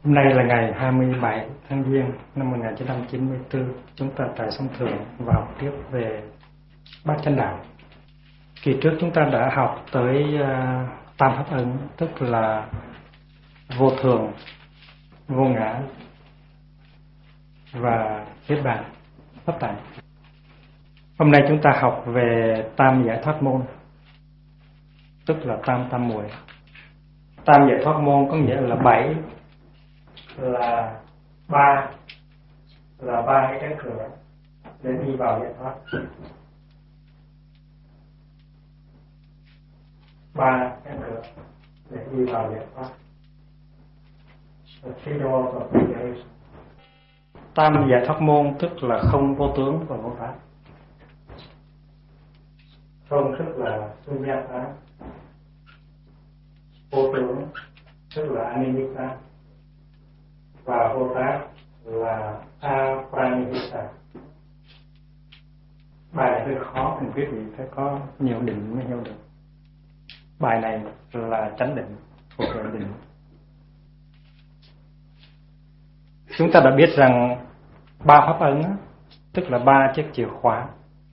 Hôm nay là ngày 27 tháng Giêng năm 1994. Chúng ta tại Sông Thượng và học tiếp về Bát Chánh Đạo. Kỳ trước chúng ta đã học tới tam pháp ấn, tức là vô thường, vô ngã và niết bàn, pháp tạng. Hôm nay chúng ta học về tam giải thoát môn, tức là tam muội. Tam giải thoát môn có nghĩa là 7 là ba cái cánh cửa để đi vào giải thoát. 3 cánh cửa để đi vào giải thoát. Tam giải thoát môn tức là không vô tướng và vô pháp. Không tức là sunyata, vô tướng tức là animitta, và vô tác là apranihita. Bài này hơi khó, quý vị phải có nhiều định mới hiểu được. Bài này là chánh định, thuộc về định. Chúng ta đã biết rằng ba pháp ấn tức là 3 chiếc chìa khóa.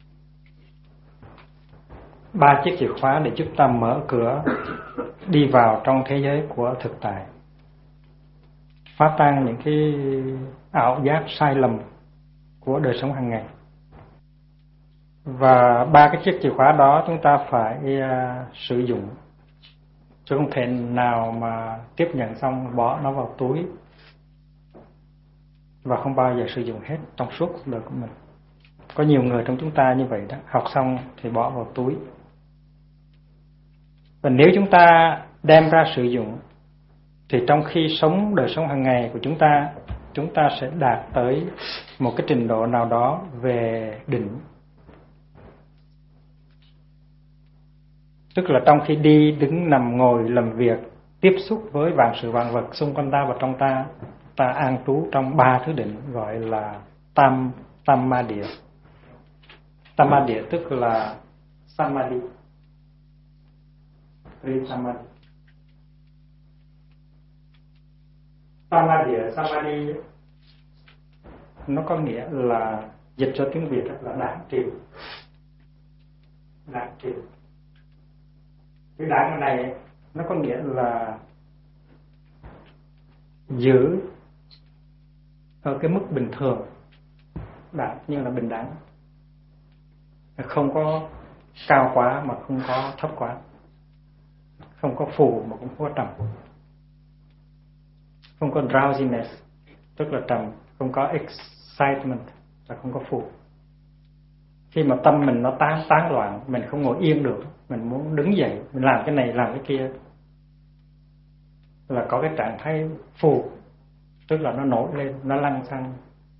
3 chiếc chìa khóa để chúng ta mở cửa đi vào trong thế giới của thực tại, phá tan những cái ảo giác sai lầm của đời sống hàng ngày. Và 3 cái chiếc chìa khóa đó chúng ta phải sử dụng, chứ không thể nào mà tiếp nhận xong bỏ nó vào túi và không bao giờ sử dụng hết trong suốt cuộc đời của mình. Có nhiều người trong chúng ta như vậy đó, học xong thì bỏ vào túi. Và nếu chúng ta đem ra sử dụng thì trong khi sống đời sống hàng ngày của chúng ta sẽ đạt tới một cái trình độ nào đó về định. Tức là trong khi đi, đứng, nằm, ngồi, làm việc, tiếp xúc với vạn sự vạn vật xung quanh ta và trong ta, ta an trú trong 3 thứ định gọi là tam ma địa. Tam ma địa tức là samadhi, samadhi. Tam ma địa, samadhi nó có nghĩa là, dịch cho tiếng Việt là đãng trì. Đãng trì. Cái đãng này nó có nghĩa là giữ ở cái mức bình thường, đãng như là bình đẳng, không có cao quá mà không có thấp quá, không có phù mà cũng không có trầm, không có drowsiness tức là trầm, không có excitement là không có phù. Khi mà tâm mình nó tán loạn, mình không ngồi yên được, mình muốn đứng dậy, mình làm cái này làm cái kia, là có cái trạng thái phù, tức là nó nổi lên, nó lăn xăng.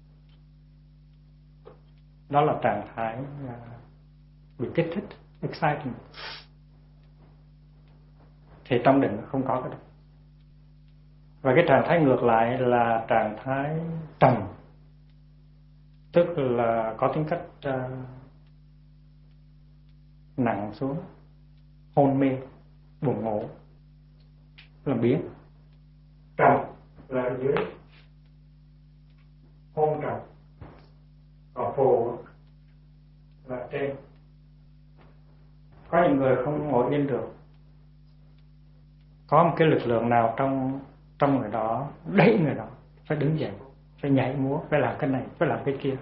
Đó là trạng thái bị kích thích, excitement. Thì trong định không có cái đó. Và cái trạng thái ngược lại là trạng thái trầm, tức là có tính cách nặng xuống, hôn mê, buồn ngủ, làm biến. Trầm là ở dưới, hôn trầm, còn phù là trên. Có những người không ngồi yên được, có một cái lực lượng nào trong người đó đẩy người đó phải đứng dậy, phải nhảy múa, phải làm cái này, phải làm cái kia.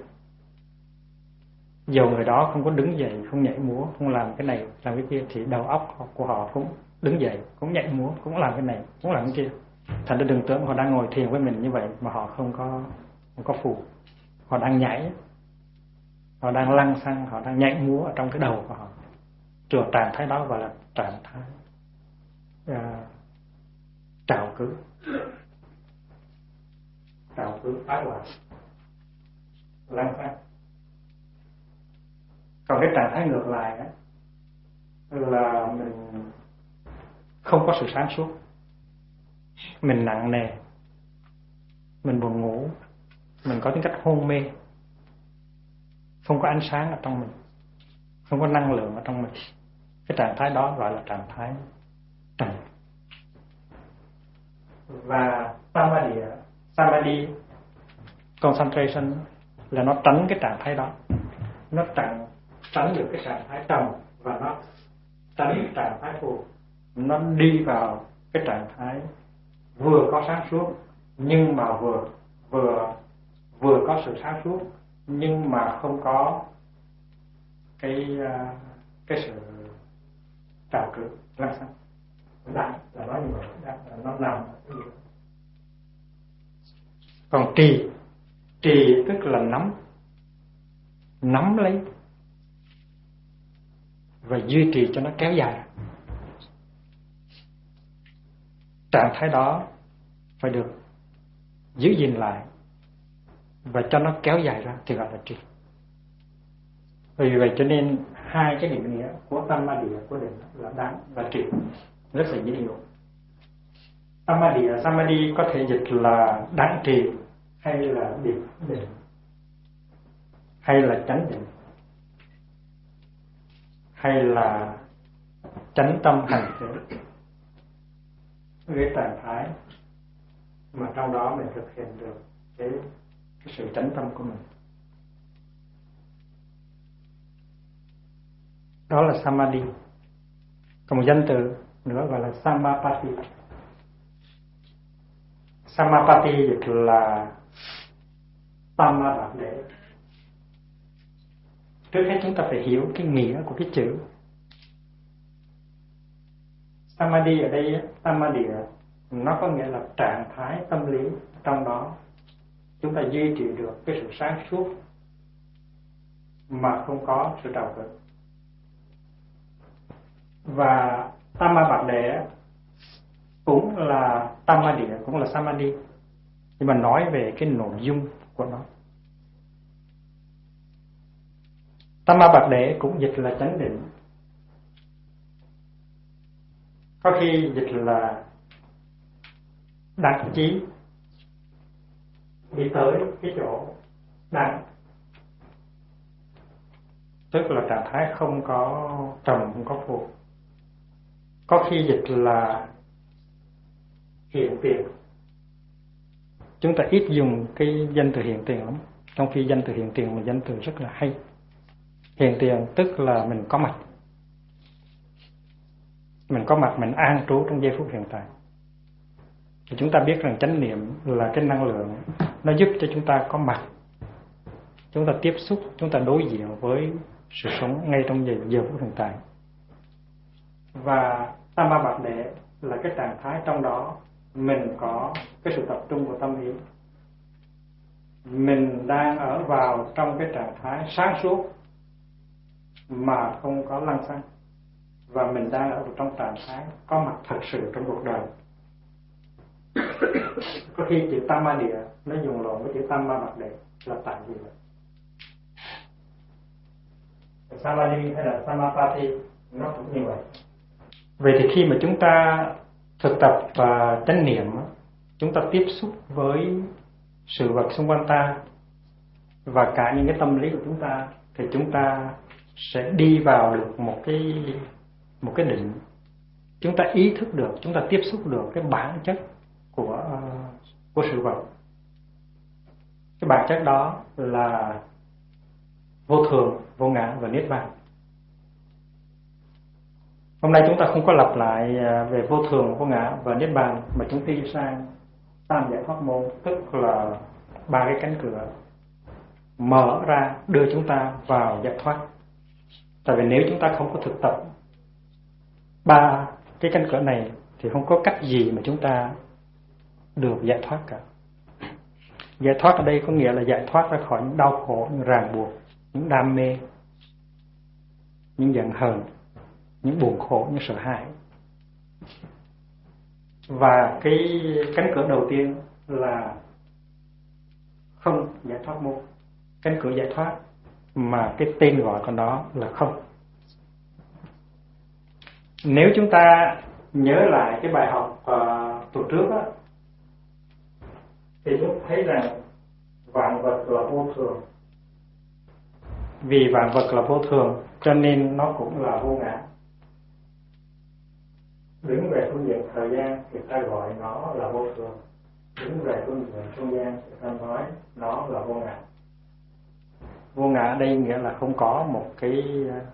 Dù người đó không có đứng dậy, không nhảy múa, không làm cái này, làm cái kia, thì đầu óc của họ cũng đứng dậy, cũng nhảy múa, cũng làm cái này, cũng làm cái kia. Thành ra đừng tưởng họ đang ngồi thiền với mình như vậy mà họ không có phù. Họ đang nhảy, họ đang lăn xăng, họ đang nhảy múa ở trong cái đầu của họ. Trường trạng thái đó gọi là trạng thái trào cử tái loạn, lăn xăng. Còn cái trạng thái ngược lại đó, là mình không có sự sáng suốt, mình nặng nề, mình buồn ngủ, mình có tính cách hôn mê, không có ánh sáng ở trong mình, không có năng lượng ở trong mình. Cái trạng thái đó gọi là trạng thái trầm. Và tam ma địa samadhi concentration là nó tránh cái trạng thái đó, nó tránh được cái trạng thái trầm và nó tránh trạng thái phù, nó đi vào cái trạng thái vừa có sáng suốt nhưng mà vừa có sự sáng suốt nhưng mà không có cái sự trào cử lăng xăng. Đang là nói như vậy, đang là nó nằm. Còn trì tức là nắm lấy và duy trì cho nó kéo dài. Trạng thái đó phải được giữ gìn lại và cho nó kéo dài ra thì gọi là trì. Vì vậy cho nên hai cái định nghĩa của Samadhi của định là đáng và trì rất là dễ hiểu. Samadhi có thể dịch là đáng trì hay là định hay là chánh định hay là chánh tâm hành thế, cái trạng thái mà trong đó mình thực hiện được cái sự chánh tâm của mình. Đó là Samadhi. Còn một danh từ nữa gọi là Samapati. Samapati dịch là Tamma Bạc Đế. Trước hết chúng ta phải hiểu cái nghĩa của cái chữ Samadhi ở đây. Samadhi nó có nghĩa là trạng thái tâm lý trong đó chúng ta duy trì được cái sự sáng suốt mà không có sự trào cử. Và Tamma Bạc Đế cũng là Tamma Địa, cũng là Samadhi, nhưng mà nói về cái nội dung của nó. Tamma Bạc Đế cũng dịch là chánh định, có khi dịch là đắc chí, đi tới cái chỗ đắc, tức là trạng thái không có trầm, không có phù. Có khi dịch là hiện tiền. Chúng ta ít dùng cái danh từ hiện tiền lắm, trong khi danh từ hiện tiền là danh từ rất là hay. Hiện tiền tức là mình có mặt, mình an trú trong giây phút hiện tại. Thì chúng ta biết rằng chánh niệm là cái năng lượng, nó giúp cho chúng ta có mặt, chúng ta tiếp xúc, chúng ta đối diện với sự sống ngay trong giờ phút hiện tại. Và Tamma Bạc Đế là cái trạng thái trong đó mình có cái sự tập trung của tâm ý, mình đang ở vào trong cái trạng thái sáng suốt mà không có lăng xăng, và mình đang ở trong trạng thái có mặt thật sự trong cuộc đời. Có khi chữ Tamma Địa nó dùng lộn với chữ Tamma Bạc Đế là tại vì vậy. Samadhi hay là Samapati nó cũng như vậy. Vậy thì khi mà chúng ta thực tập chánh niệm, chúng ta tiếp xúc với sự vật xung quanh ta và cả những cái tâm lý của chúng ta, thì chúng ta sẽ đi vào được một cái định. Chúng ta ý thức được, chúng ta tiếp xúc được cái bản chất của sự vật. Cái bản chất đó là vô thường, vô ngã và niết bàn. Hôm nay chúng ta không có lặp lại về vô thường, vô ngã và niết bàn, mà chúng ta đi sang tam giải thoát môn, tức là ba cái cánh cửa mở ra đưa chúng ta vào giải thoát. Tại vì nếu chúng ta không có thực tập ba cái cánh cửa này thì không có cách gì mà chúng ta được giải thoát cả. Giải thoát ở đây có nghĩa là giải thoát ra khỏi những đau khổ, những ràng buộc, những đam mê, những giận hờn, những buồn khổ, những sợ hãi. Và cái cánh cửa đầu tiên là không giải thoát môn, cánh cửa giải thoát mà cái tên gọi của nó là không. Nếu chúng ta nhớ lại cái bài học tuần trước á, thì chúng thấy rằng vạn vật là vô thường. Vì vạn vật là vô thường cho nên nó cũng là vô ngã. Đứng về phương diện thời gian thì ta gọi nó là vô thường. đứng về con người không gian ta nói nó là vô ngã. Vô ngã ở đây nghĩa là không có một cái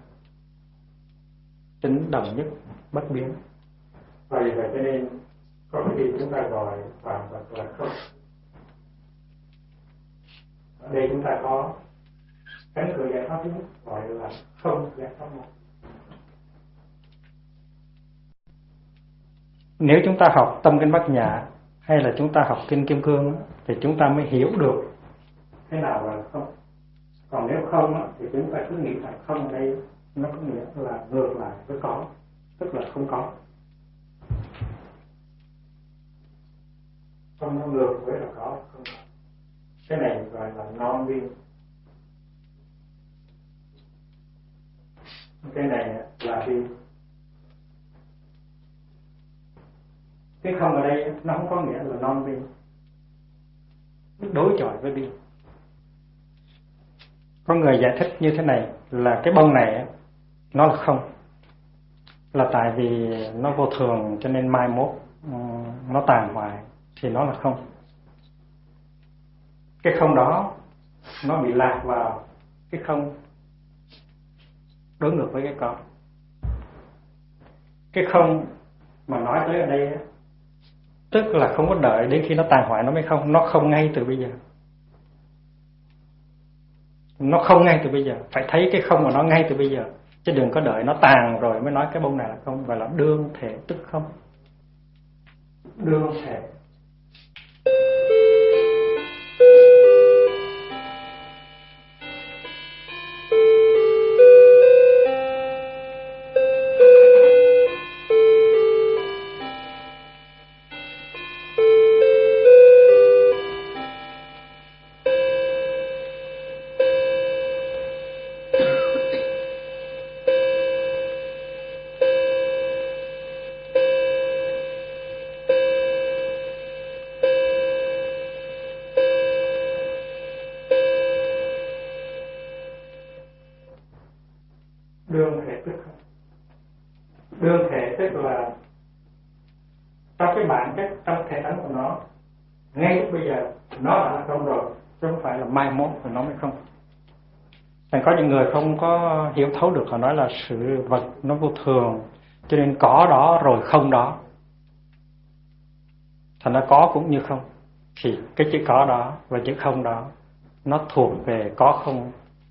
tính đồng nhất bất biến. Vì vậy cho nên có khi chúng ta gọi vạn vật là không. Ở đây chúng ta có cánh cửa giải thoát thứ nhất gọi là không giải thoát một. Nếu chúng ta học tâm kinh Bát Nhã hay là chúng ta học kinh Kim Cương thì chúng ta mới hiểu được thế nào là không. Còn nếu không thì chúng ta cứ nghĩ là không ở đây nó có nghĩa là ngược lại với có, tức là không có. Không nó ngược với là có, không. Cái này gọi là non biên. Cái này là biên. Cái không ở đây nó không có nghĩa là non biên, đối chọi với biên. Có người giải thích như thế này là cái bông này nó là không, là tại vì nó vô thường cho nên mai mốt nó tàn hoại thì nó là không. Cái không đó nó bị lạc vào cái không đối ngược với cái có. Cái không mà nói tới ở đây tức là không có đợi đến khi nó tàn hoại nó mới không, nó không ngay từ bây giờ. Nó không ngay từ bây giờ, phải thấy cái không của nó ngay từ bây giờ, chứ đừng có đợi nó tàn rồi mới nói cái bông này là không. Gọi là đương thể tức không. Đương thể. Đương thể tức không. Đương thể tức là trong cái bản chất, trong thể tánh của nó, ngay lúc bây giờ nó đã là không rồi, chứ không phải là mai mốt rồi nó mới không. Thành có những người không có hiểu thấu được, họ nói là sự vật nó vô thường, cho nên có đó rồi không đó. Thành nó có cũng như không. Thì cái chữ có đó và chữ không đó nó thuộc về có không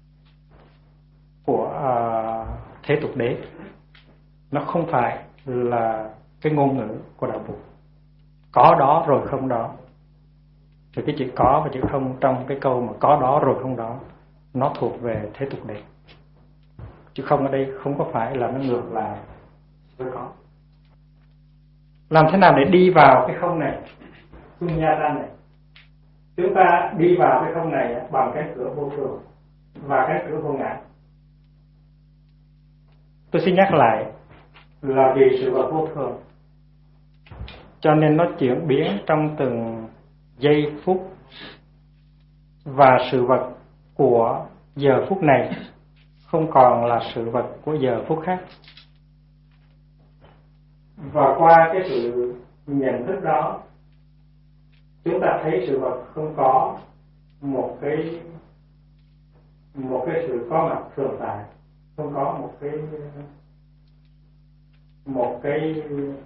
của thế tục đế. Nó không phải là cái ngôn ngữ của đạo Phật. Có đó rồi không đó. Thì cái chữ có và chữ không trong cái câu mà có đó rồi không đó nó thuộc về thế tục đế. Chứ không ở đây không có phải là nó ngược lại với có. Làm thế nào để đi vào cái không này, Sunyata này? Chúng ta đi vào cái không này bằng cái cửa vô thường và cái cửa vô ngã. Tôi xin nhắc lại là vì sự vật vô thường cho nên nó chuyển biến trong từng giây phút, và sự vật của giờ phút này không còn là sự vật của giờ phút khác. Và qua cái sự nhận thức đó, chúng ta thấy sự vật không có một cái sự có mặt thường tại, không có một cái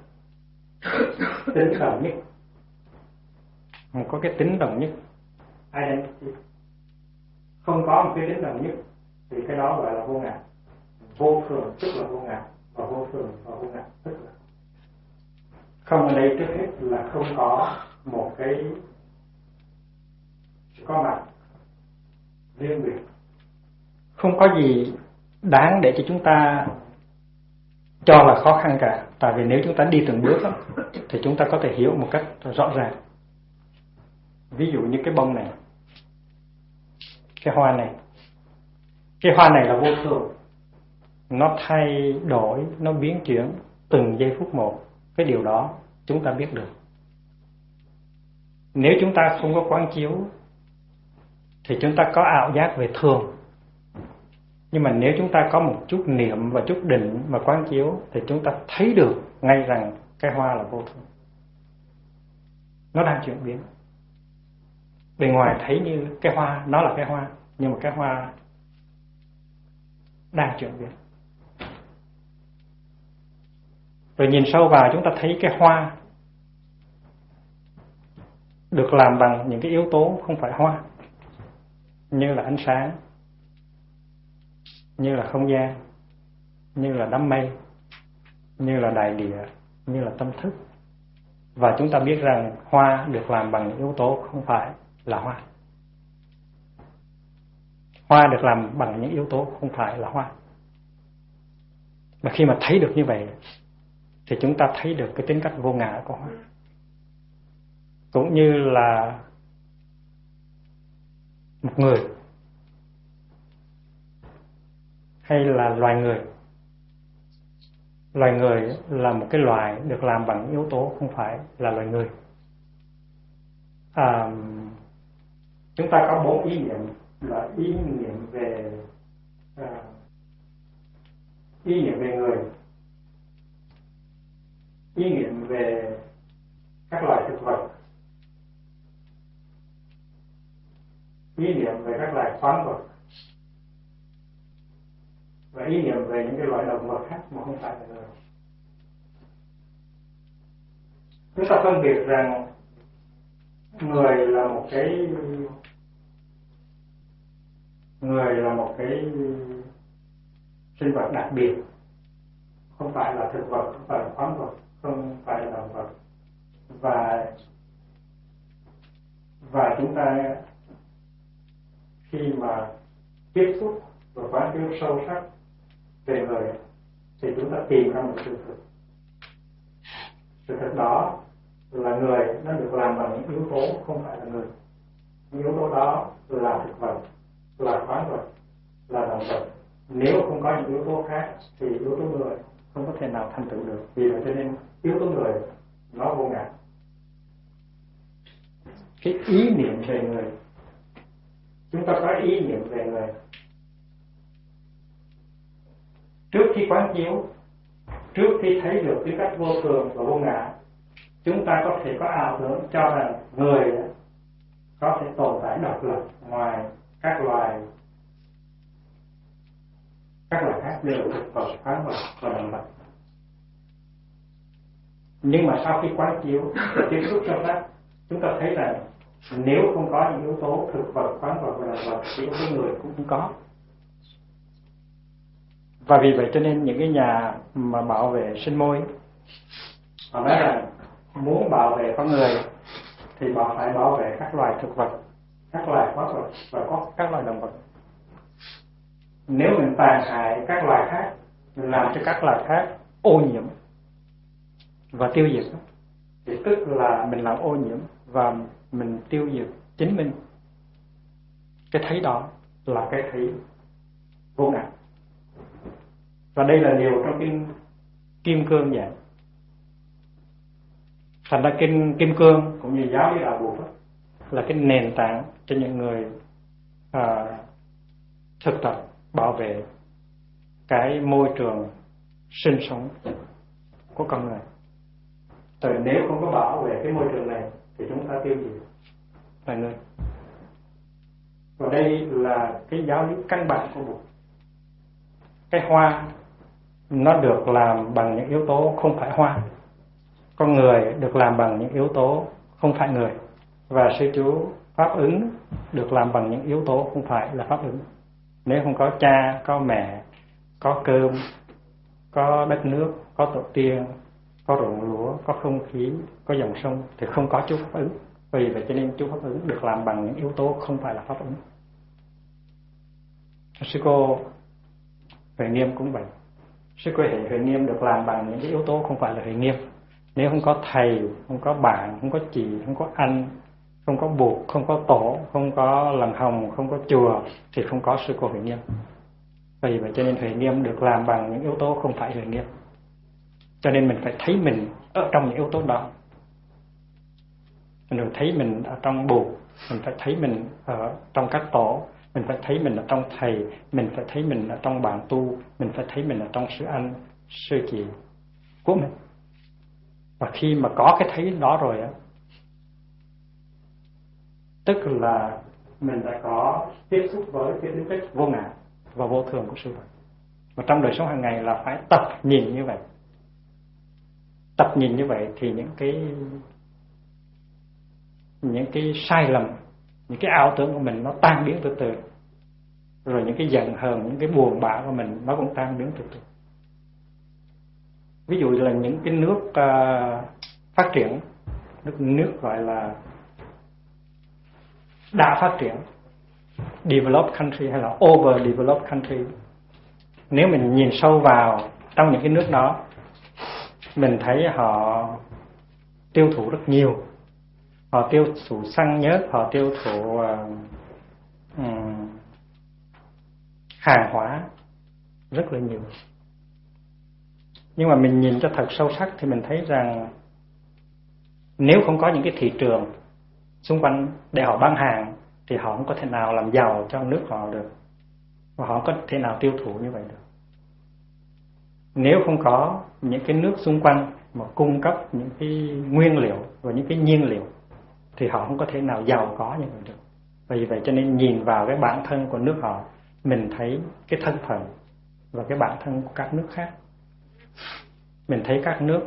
tính đồng nhất, không có cái tính đồng nhất, identity, không có một cái tính đồng nhất, thì cái đó gọi là vô ngã. Vô thường tức là vô ngã, và vô thường và vô ngã tức là không. Ở đây trước hết là không có một cái có mặt riêng biệt, không có gì đáng để cho chúng ta cho là khó khăn cả. Tại vì nếu chúng ta đi từng bước đó, thì chúng ta có thể hiểu một cách rõ ràng. Ví dụ như cái bông này, cái hoa này. Cái hoa này là vô thường, nó thay đổi, nó biến chuyển từng giây phút một. Cái điều đó chúng ta biết được. Nếu chúng ta không có quán chiếu thì chúng ta có ảo giác về thường. Nhưng mà nếu chúng ta có một chút niệm và chút định mà quán chiếu thì chúng ta thấy được ngay rằng cái hoa là vô thường, nó đang chuyển biến. bề ngoài thấy như cái hoa, nó là cái hoa, nhưng mà cái hoa đang chuyển biến. Rồi nhìn sâu vào chúng ta thấy cái hoa được làm bằng những cái yếu tố không phải hoa, như là ánh sáng, như là không gian, như là đám mây, như là đại địa, như là tâm thức. Và chúng ta biết rằng hoa được làm bằng những yếu tố không phải là hoa. Hoa được làm bằng những yếu tố không phải là hoa. Và khi mà thấy được như vậy thì chúng ta thấy được cái tính cách vô ngã của hoa. Cũng như là một người hay là loài người. Loài người là một cái loài được làm bằng yếu tố không phải là loài người. Chúng ta có 4 ý niệm, là ý niệm về người, ý niệm về các loài thực vật, ý niệm về các loài khoáng vật, và ý niệm về những cái loài động vật khác mà không phải là người. Chúng ta phân biệt rằng người là một cái sinh vật đặc biệt, không phải là thực vật, không phải là khoáng vật, không phải là động vật. Và chúng ta khi mà tiếp xúc và quán chiếu sâu sắc về người thì chúng ta tìm ra một sự thực. Sự thật đó là người nó được làm bằng những yếu tố không phải là người. Những yếu tố đó là thực vật, là khoáng vật, là động vật. Nếu không có những yếu tố khác thì yếu tố người không có thể nào thành tựu được. Vì vậy cho nên yếu tố người nó vô ngã. Cái ý niệm về người, chúng ta có ý niệm về người trước khi quán chiếu, trước khi thấy được cái cách vô thường và vô ngã, chúng ta có thể có ảo tưởng cho rằng người có thể tồn tại độc lập ngoài các loài khác đều là thực vật, khoáng vật và động vật. Nhưng mà sau khi quán chiếu và tiếp xúc sâu sắc, chúng ta thấy rằng nếu không có những yếu tố thực vật, khoáng vật và động vật thì yếu tố người cũng không có. Và vì vậy cho nên những cái nhà mà bảo vệ sinh môi họ nói rằng muốn bảo vệ con người thì họ phải bảo vệ các loài thực vật, các loài khoáng vật và các loài động vật. Nếu mình tàn hại các loài khác, mình làm cho các loài khác ô nhiễm và tiêu diệt thì tức là mình làm ô nhiễm và mình tiêu diệt chính mình. Cái thấy đó là cái thấy vô ngã. Và đây là điều trong kinh Kim Cương dạy. Thành ra kinh Kim Cương cũng như giáo lý đạo Bụt là cái nền tảng cho những người thực tập bảo vệ cái môi trường sinh sống của con người. Tại nếu không có bảo vệ cái môi trường này thì chúng ta tiêu diệt loài người. Và đây là cái giáo lý căn bản của Bụt. Cái hoa nó được làm bằng những yếu tố không phải hoa. Con người được làm bằng những yếu tố không phải người. Và sư chú pháp ứng được làm bằng những yếu tố không phải là pháp ứng. Nếu không có cha, có mẹ, có cơm, có đất nước, có tổ tiên, có ruộng lúa, có không khí, có dòng sông thì không có chú pháp ứng. Vì vậy cho nên chú pháp ứng được làm bằng những yếu tố không phải là pháp ứng. Sư cô Huệ Nghiêm cũng vậy. Sư cô Huệ Nghiêm được làm bằng những yếu tố không phải là Huệ Nghiêm. Nếu không có thầy, không có bạn, không có chị, không có anh, không có Bụt, không có tổ, không có Làng Hồng, không có chùa thì không có sư cô Huệ Nghiêm. Vì vậy cho nên Huệ Nghiêm được làm bằng những yếu tố không phải Huệ Nghiêm. Cho nên mình phải thấy mình ở trong những yếu tố đó. Mình phải thấy mình ở trong Bụt, mình phải thấy mình ở trong các tổ, mình phải thấy mình ở trong thầy, mình phải thấy mình ở trong bạn tu, mình phải thấy mình ở trong sư anh, sư chị của mình. Và khi mà có cái thấy đó rồi á, tức là mình đã có tiếp xúc với cái tính chất vô ngã và vô thường của sự vật. Và trong đời sống hàng ngày là phải tập nhìn như vậy. Tập nhìn như vậy thì những cái sai lầm, những cái ảo tưởng của mình nó tan biến từ từ. Rồi những cái giận hờn, những cái buồn bã của mình nó cũng tan biến từ từ. Ví dụ là những cái nước phát triển, nước gọi là đã phát triển, developed country hay là overdeveloped country, nếu mình nhìn sâu vào trong những cái nước đó, mình thấy họ tiêu thụ rất nhiều. Họ tiêu thụ xăng nhớt, họ tiêu thụ hàng hóa rất là nhiều. Nhưng mà mình nhìn cho thật sâu sắc thì mình thấy rằng nếu không có những cái thị trường xung quanh để họ bán hàng thì họ không có thể nào làm giàu cho nước họ được, và họ không có thể nào tiêu thụ như vậy được. Nếu không có những cái nước xung quanh mà cung cấp những cái nguyên liệu và những cái nhiên liệu thì họ không có thể nào giàu có như vậy được. Vì vậy cho nên nhìn vào cái bản thân của nước họ, mình thấy cái thân phận và cái bản thân của các nước khác. Mình thấy các nước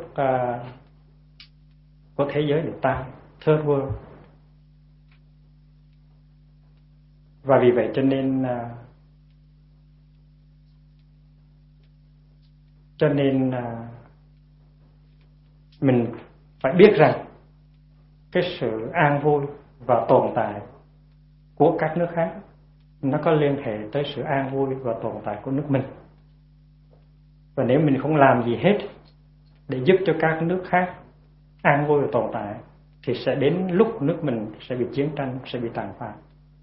của thế giới được ta, third world. Và vì vậy cho nên mình phải biết rằng cái sự an vui và tồn tại của các nước khác nó có liên hệ tới sự an vui và tồn tại của nước mình. Và nếu mình không làm gì hết để giúp cho các nước khác an vui và tồn tại thì sẽ đến lúc nước mình sẽ bị chiến tranh, sẽ bị tàn phá.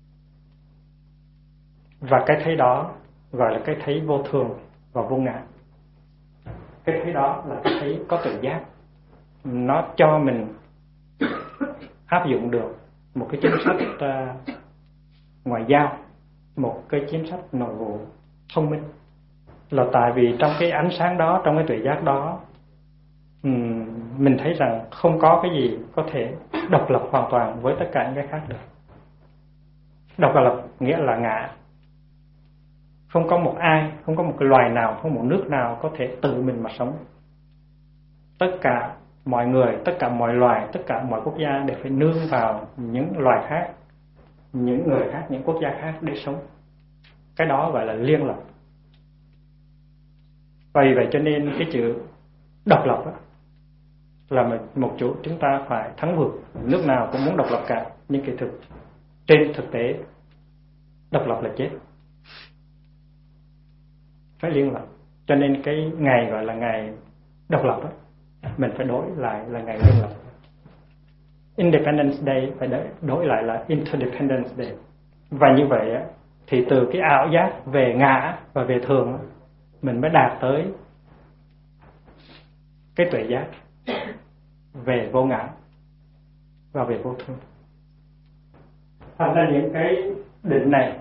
Và cái thấy đó gọi là cái thấy vô thường và vô ngã. Cái thấy đó là cái thấy có tự giác. Nó cho mình áp dụng được một cái chính sách ngoại giao, một cái chính sách nội vụ thông minh. Là tại vì trong cái ánh sáng đó, trong cái tuệ giác đó, mình thấy rằng không có cái gì có thể độc lập hoàn toàn với tất cả những cái khác được. Độc lập nghĩa là ngã. Không có một ai, không có một cái loài nào, không có một nước nào có thể tự mình mà sống. Tất cả mọi người, tất cả mọi loài, tất cả mọi quốc gia đều phải nương vào những loài khác, những người khác, những quốc gia khác để sống. Cái đó gọi là liên lập. Vì vậy cho nên cái chữ độc lập đó là một chỗ chúng ta phải thắng vượt. Nước nào cũng muốn độc lập cả, nhưng trên thực tế độc lập là chết, phải liên lập. Cho nên cái ngày gọi là ngày độc lập đó, mình phải đổi lại là ngày liên lập. Independence Day phải đổi lại là Interdependence Day. Và như vậy thì từ cái ảo giác về ngã và về thường mình mới đạt tới cái tuệ giác về vô ngã và về vô thường. Thành ra những cái định này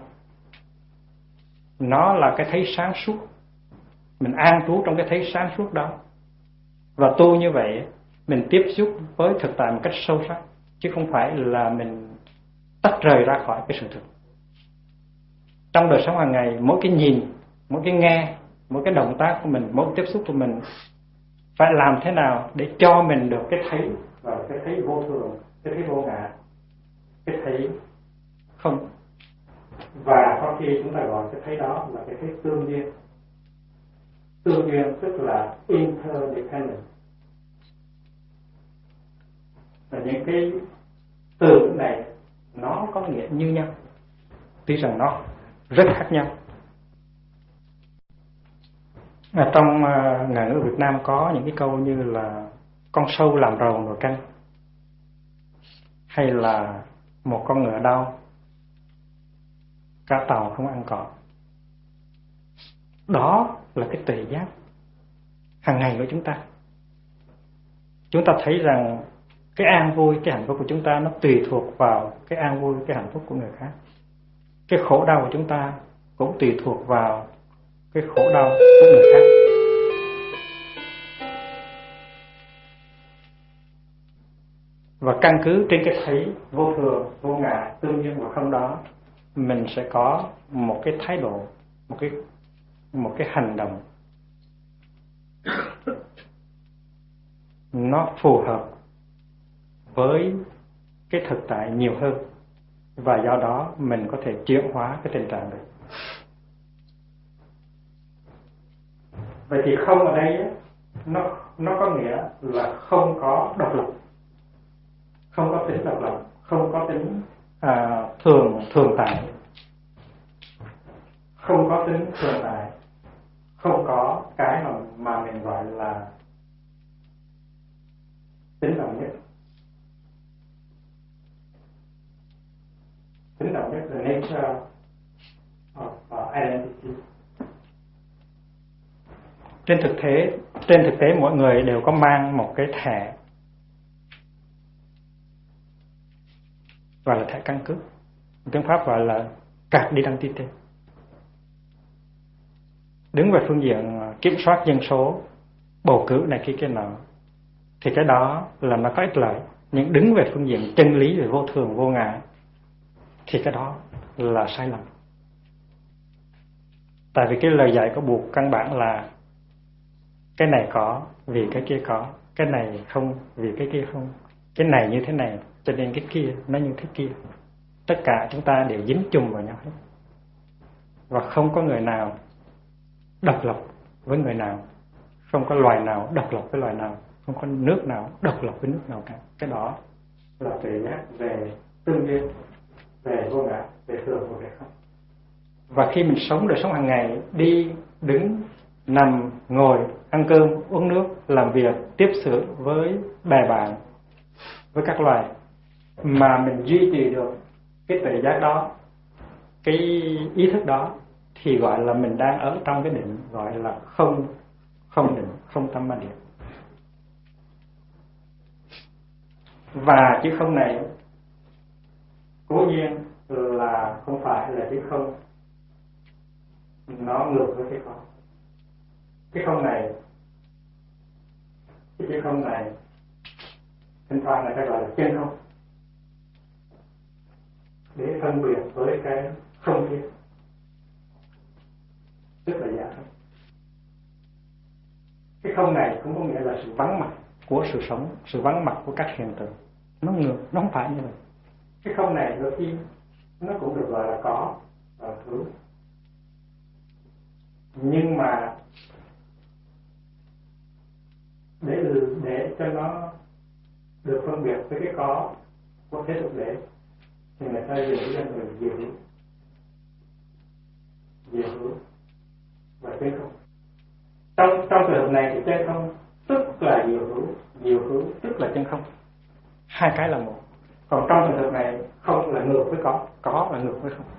nó là cái thấy sáng suốt. Mình an trú trong cái thấy sáng suốt đó. Và tu như vậy mình tiếp xúc với thực tại một cách sâu sắc, chứ không phải là mình tách rời ra khỏi cái sự thực. Trong đời sống hàng ngày, mỗi cái nhìn, mỗi cái nghe, mỗi cái động tác của mình, mỗi tiếp xúc của mình phải làm thế nào để cho mình được cái thấy, và cái thấy vô thường, cái thấy vô ngã, cái thấy không. Và có khi chúng ta gọi cái thấy đó là cái thấy tương duyên. Tương duyên tức là interdependent. Và những cái từ này nó có nghĩa như nhau, tuy rằng nó rất khác nhau. Trong ngạn ngữ Việt Nam có những cái câu như là con sâu làm rầu nồi canh, hay là một con ngựa đau, cá tàu không ăn cỏ. Đó là cái tuệ giác hàng ngày của chúng ta. Chúng ta thấy rằng cái an vui, cái hạnh phúc của chúng ta nó tùy thuộc vào cái an vui, cái hạnh phúc của người khác. Cái khổ đau của chúng ta cũng tùy thuộc vào cái khổ đau của người khác. Và căn cứ trên cái thấy vô thường, vô ngã, tương nhiên và không đó, mình sẽ có một cái thái độ, một cái hành động nó phù hợp với cái thực tại nhiều hơn, và do đó mình có thể chuyển hóa cái tình trạng được. Vậy thì không ở đây nó có nghĩa là không có độc lập, không có tính độc lập, không có tính thường tại, không có tính thường tại, không có cái mà mình gọi là tính đồng nhất. Tính đồng nhất là nature of identity. Trên thực tế mỗi người đều có mang một cái thẻ gọi là thẻ căn cước, tiếng Pháp gọi là carte d'identité. Đứng về phương diện kiểm soát dân số, bầu cử này kia nọ, thì cái đó là nó có ích lợi. Nhưng đứng về phương diện chân lý về vô thường, vô ngã, thì cái đó là sai lầm. Tại vì cái lời dạy của buộc căn bản là cái này có vì cái kia có, cái này không vì cái kia không, cái này như thế này cho nên cái kia nó như thế kia. Tất cả chúng ta đều dính chung vào nhau hết, và không có người nào độc lập với người nào, không có loài nào độc lập với loài nào, không có nước nào độc lập với nước nào cả. Cái đó là tuệ giác về tương nhiên, về vô ngã, về thường và về không. Và khi mình sống đời sống hàng ngày, đi, đứng, nằm, ngồi, ăn cơm, uống nước, làm việc, tiếp xúc với bè bạn, với các loài, mà mình duy trì được cái tuệ giác đó, cái ý thức đó, thì gọi là mình đang ở trong cái định gọi là không định, không tâm ma địa. Và chữ không này cố nhiên là không phải là chữ không, nó ngược với cái không. Cái không này, cái chữ không này thỉnh thoảng người ta gọi là chân không, để phân biệt với cái không kia, tức là giả không. Cái không này cũng có nghĩa là sự vắng mặt của sự sống, sự vắng mặt của các hiện tượng. Nó ngược, nó không phải như vậy. Cái không này đôi khi nó cũng được gọi là có và hữu, nhưng mà để cho nó được phân biệt với cái có của thế tục đế, thì người ta dùng cái từ diệu hữu và chân không. Trong trường hợp này thì chân không tức là diệu hữu tức là chân không, hai cái là một. Còn trong trường hợp này không là ngược với có là ngược với không.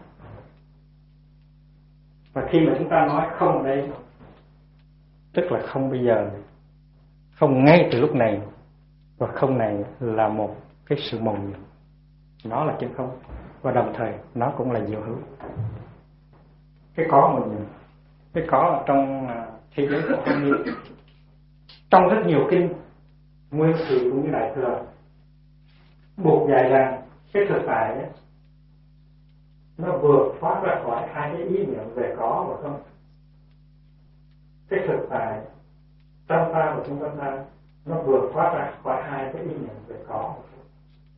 Và khi mà chúng ta nói không ở đây, tức là không bây giờ, không ngay từ lúc này, và không này là một cái sự mầu nhiệm, nó là chân không, và đồng thời nó cũng là diệu hữu. Cái có mầu nhiệm, cái có ở trong thế giới của Hán Nghiêm, trong rất nhiều kinh Nguyên Thủy cũng như Đại Thừa buộc dạy rằng cái thực tại ấy, nó vượt thoát ra khỏi hai cái ý niệm về có và không. Cái thực tại trong ta và xung quanh ta nó vượt thoát ra khỏi hai cái ý niệm về có và không.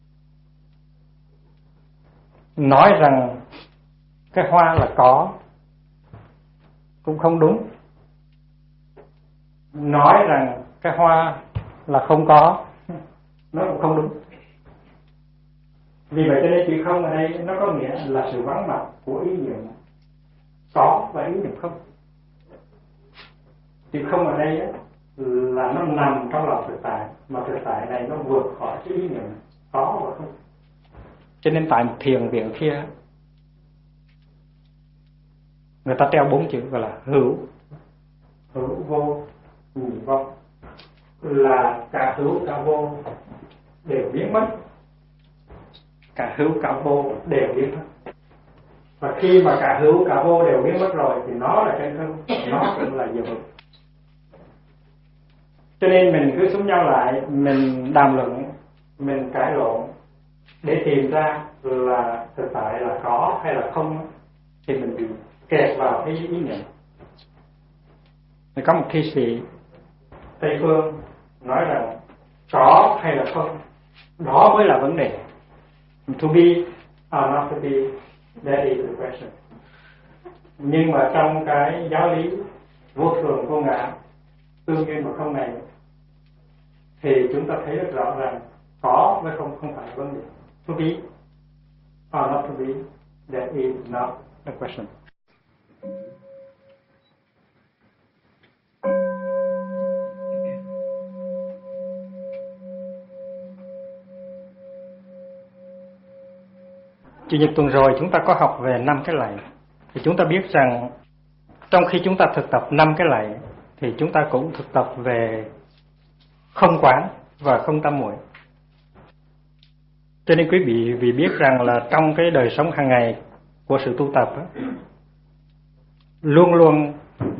Nói rằng cái hoa là có cũng không đúng, nói rằng cái hoa là không có nó cũng không đúng. Vì vậy cho nên chữ không ở đây nó có nghĩa là sự vắng mặt của ý niệm có và ý niệm không. Chữ không ở đây là nó nằm trong lòng thực tại, mà thực tại này nó vượt khỏi cái ý niệm có và không. Cho nên tại một thiền viện kia người ta treo 4 chữ gọi là hữu vô nhị vô, là cả hữu cả vô đều biến mất, cả hữu cả vô đều biến mất. Và khi mà cả hữu cả vô đều biến mất rồi thì nó là chân không, nó cũng là diệu hữu. Cho nên mình cứ xúm nhau lại, mình đàm luận mình cãi lộn để tìm ra là thực tại là có hay là không, thì mình bị kẹt vào cái ý niệm. Có một thi sĩ Tây phương nói rằng có hay là không, đó mới là vấn đề. To be or not to be, that is the question. Nhưng mà trong cái giáo lý vô thường vô ngã, tương duyên và không này, thì chúng ta thấy rất rõ ràng có với không không phải là vấn đề. To be or not to be, that is not the question. Chủ nhật tuần rồi chúng ta có học về 5 cái lạy. Thì chúng ta biết rằng trong khi chúng ta thực tập 5 cái lạy thì chúng ta cũng thực tập về không quán và không tam muội. Cho nên quý vị vì biết rằng là trong cái đời sống hàng ngày của sự tu tập á, luôn luôn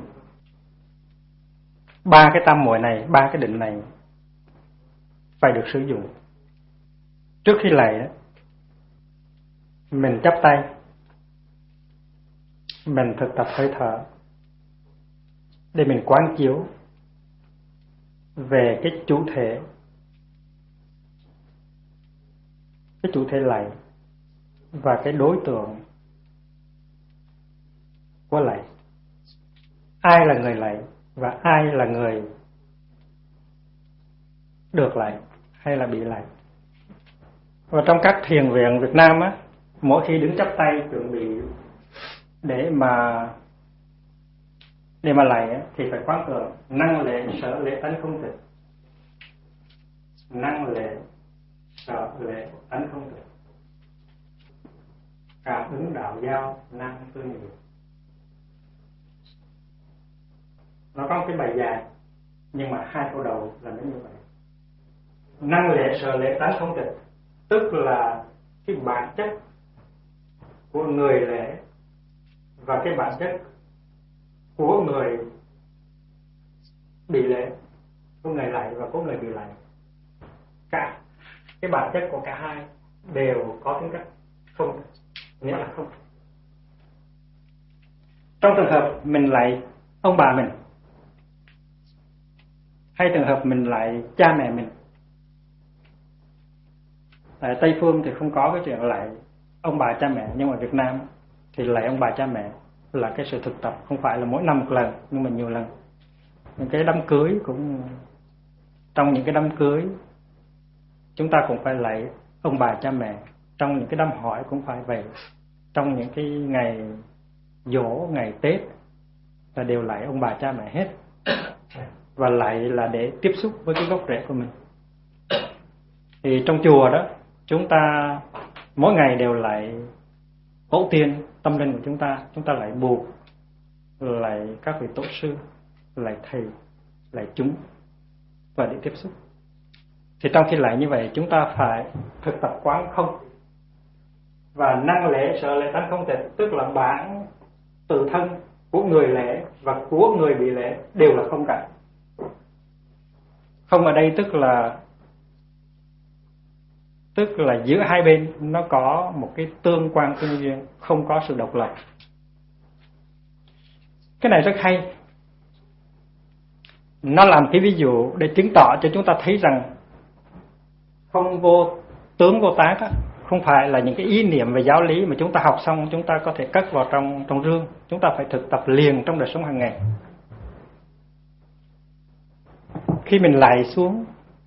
3 cái tam muội này, 3 cái định này phải được sử dụng. Trước khi lạy á, mình chắp tay, mình thực tập hơi thở để mình quán chiếu về cái chủ thể lạy và cái đối tượng của lạy. Ai là người lạy và ai là người được lạy hay là bị lạy. Và trong các thiền viện Việt Nam á, mỗi khi đứng chắp tay chuẩn bị để mà lạy thì phải quán tưởng năng lệ sở lệ tánh không tịch, năng lệ sở lệ tánh không tịch, cảm ứng đạo giao năng tương nghiệp. Nó có một cái bài dài nhưng mà 2 câu đầu là nó như vậy. Năng lệ sở lệ tánh không tịch tức là cái bản chất của người lễ và cái bản chất của người bị lễ, của người lạy và của người bị lạy. Cả cái bản chất của cả hai đều có tính cách không, nghĩa là không. Trong trường hợp mình lạy ông bà mình hay trường hợp mình lạy cha mẹ mình, tại Tây phương thì không có cái chuyện lạy ông bà cha mẹ, nhưng mà Việt Nam thì lạy ông bà cha mẹ là cái sự thực tập, không phải là mỗi năm một lần nhưng mà nhiều lần. Những cái đám cưới cũng, trong những cái đám cưới chúng ta cũng phải lạy ông bà cha mẹ, trong những cái đám hỏi cũng phải vậy, trong những cái ngày giỗ, ngày Tết là đều lạy ông bà cha mẹ hết. Và lạy là để tiếp xúc với cái gốc rễ của mình. Thì trong chùa đó chúng ta mỗi ngày đều lạy tổ tiên tâm linh của chúng ta lạy Bụt, lạy các vị tổ sư, lạy thầy, lạy chúng và để tiếp xúc. Thì trong khi lạy như vậy chúng ta phải thực tập quán không. Và năng lễ sở lễ tánh không tịch tức là bản tự thân của người lễ và của người bị lễ đều là không cả. Không ở đây tức là giữa hai bên nó có một cái tương quan tương duyên, không có sự độc lập. Cái này rất hay. Nó làm cái ví dụ để chứng tỏ cho chúng ta thấy rằng không vô tướng vô tác á, không phải là những cái ý niệm về giáo lý mà chúng ta học xong chúng ta có thể cất vào trong rương. Chúng ta phải thực tập liền trong đời sống hàng ngày. Khi mình lạy xuống,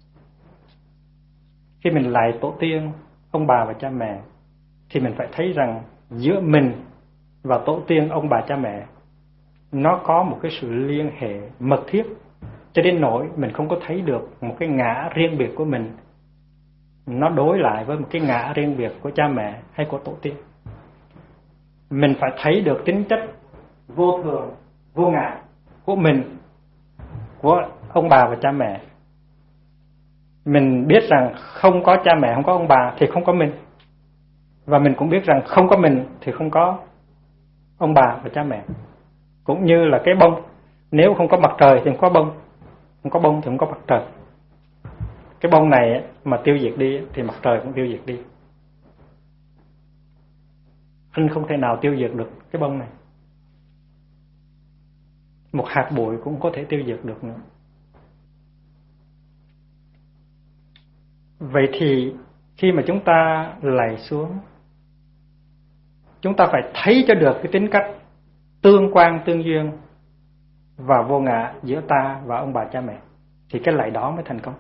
khi mình lạy tổ tiên, ông bà và cha mẹ, thì mình phải thấy rằng giữa mình và tổ tiên, ông bà cha mẹ nó có một cái sự liên hệ mật thiết, cho đến nỗi mình không có thấy được một cái ngã riêng biệt của mình nó đối lại với một cái ngã riêng biệt của cha mẹ hay của tổ tiên. Mình phải thấy được tính chất vô thường, vô ngã của mình, của ông bà và cha mẹ. Mình biết rằng không có cha mẹ, không có ông bà thì không có mình. Và mình cũng biết rằng không có mình thì không có ông bà và cha mẹ. Cũng như là cái bông, nếu không có mặt trời thì không có bông, không có bông thì không có mặt trời. cái bông này mà tiêu diệt đi thì mặt trời cũng tiêu diệt đi. Anh không thể nào tiêu diệt được cái bông này. Một hạt bụi cũng có thể tiêu diệt được nữa. Vậy thì khi mà chúng ta lạy xuống, chúng ta phải thấy cho được cái tính cách tương quan tương duyên và vô ngã giữa ta và ông bà cha mẹ, thì cái lạy đó mới thành công.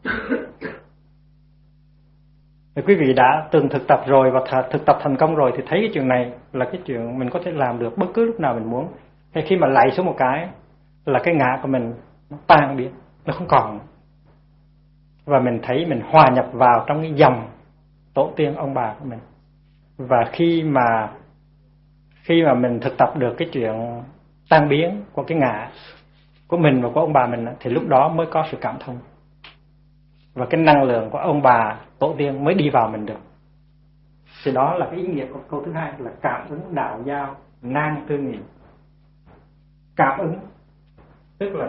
Nếu quý vị đã từng thực tập rồi và thực tập thành công rồi thì thấy cái chuyện này là cái chuyện mình có thể làm được bất cứ lúc nào mình muốn. Hay khi mà lạy xuống một cái là cái ngã của mình nó tan biến, nó không còn. Và mình thấy mình hòa nhập vào trong cái dòng tổ tiên ông bà của mình. Và khi mà mình thực tập được cái chuyện tan biến của cái ngã của mình và của ông bà mình, thì lúc đó mới có sự cảm thông. Và cái năng lượng của ông bà tổ tiên mới đi vào mình được. Thì đó là cái ý nghĩa của câu thứ hai, là cảm ứng đạo giao nan tư nghị. Cảm ứng tức là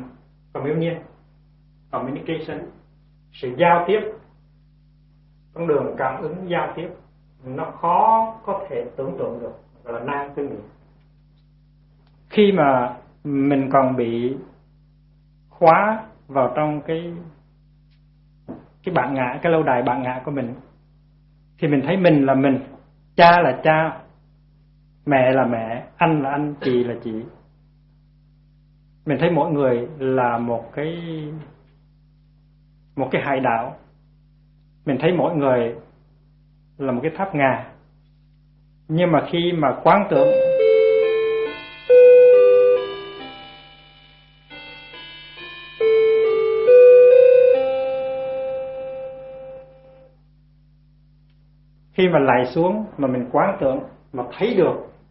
communication, sự giao tiếp. Con đường cảm ứng giao tiếp nó khó có thể tưởng tượng được, gọi là nan tư nghị. Khi mà mình còn bị khóa vào trong cái bản ngã, cái lâu đài bản ngã của mình, thì mình thấy mình là mình, cha là cha, mẹ là mẹ, anh là anh, chị là chị. Mình thấy mỗi người là một cái hải đảo. Mình thấy mỗi người là một cái tháp ngà. Nhưng mà khi mà quán tưởng, khi mà lạy xuống mà mình quán tưởng mà thấy được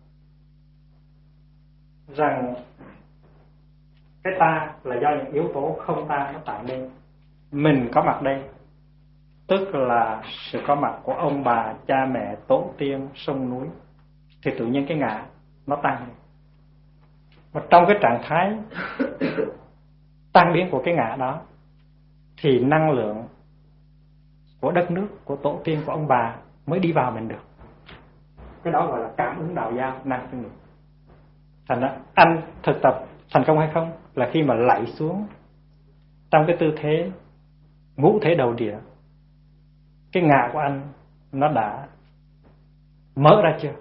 rằng cái ta là do những yếu tố không ta nó tạo nên, mình có mặt đây tức là sự có mặt của ông bà, cha mẹ, tổ tiên, sông núi, thì tự nhiên cái ngã nó tan. Và trong cái trạng thái tan biến của cái ngã đó thì năng lượng của đất nước, của tổ tiên, của ông bà mới đi vào mình được. Cái đó gọi là cảm ứng đạo giao năng tương nghị. Thành ra anh thực tập thành công hay không là khi mà lạy xuống trong cái tư thế ngũ thể đầu địa, cái ngã của anh nó đã mở ra chưa,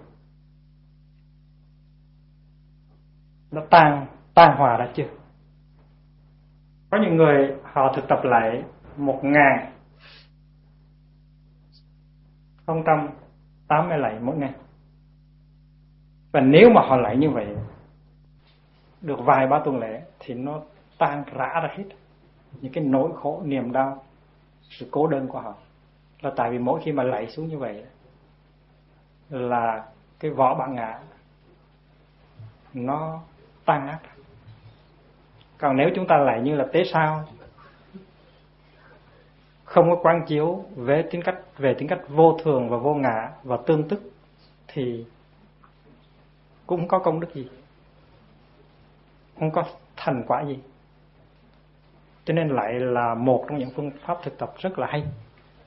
nó tan hòa ra chưa. Có những người họ thực tập lại 1080 lạy mỗi ngày, và nếu mà họ lạy như vậy được vài ba tuần lễ thì nó tan rã ra hết những cái nỗi khổ, niềm đau, sự cô đơn của họ. Là tại vì mỗi khi mà lạy xuống như vậy là cái vỏ bản ngã nó tan nát. Còn nếu chúng ta lạy như là tế sao, không có quán chiếu về tính cách vô thường và vô ngã và tương tức, thì cũng không có công đức gì, không có thành quả gì. Cho nên lại là một trong những phương pháp thực tập rất là hay.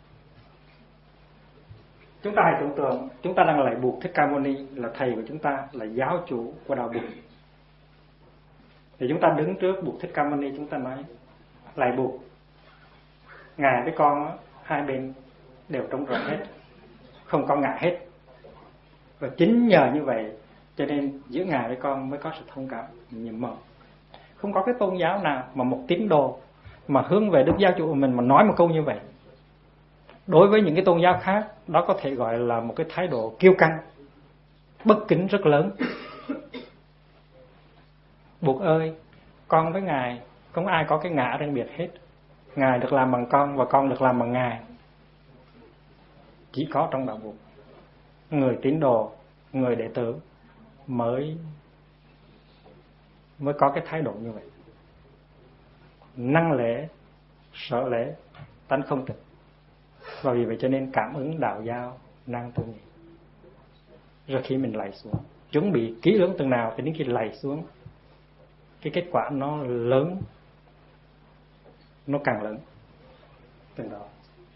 Chúng ta hãy tưởng tượng chúng ta đang lạy Bụt Thích Ca Mâu Ni là thầy của chúng ta, là giáo chủ của đạo Bụt. Thì chúng ta đứng trước Bụt Thích Ca Mâu Ni, chúng ta nói: lạy Bụt, ngài với con hai bên đều trống rỗng hết, không có ngã hết. Và chính nhờ như vậy cho nên giữa ngài với con mới có sự thông cảm, nhiệm màu. Không có cái tôn giáo nào mà một tín đồ mà hướng về Đức Giáo Chủ của mình mà nói một câu như vậy. Đối với những cái tôn giáo khác, đó có thể gọi là một cái thái độ kiêu căng, bất kính rất lớn. Bụt ơi, con với ngài không ai có cái ngã riêng biệt hết. Ngài được làm bằng con và con được làm bằng ngài. Chỉ có trong đạo Bụt, người tín đồ, người đệ tử mới có cái thái độ như vậy. Năng lễ, sở lễ, tánh không tịch. Và vì vậy cho nên cảm ứng đạo giao năng tư nghị. Rồi khi mình lạy xuống, chuẩn bị kỹ lưỡng từng nào, thì đến khi lạy xuống, cái kết quả nó lớn, nó càng lớn. Tình đó.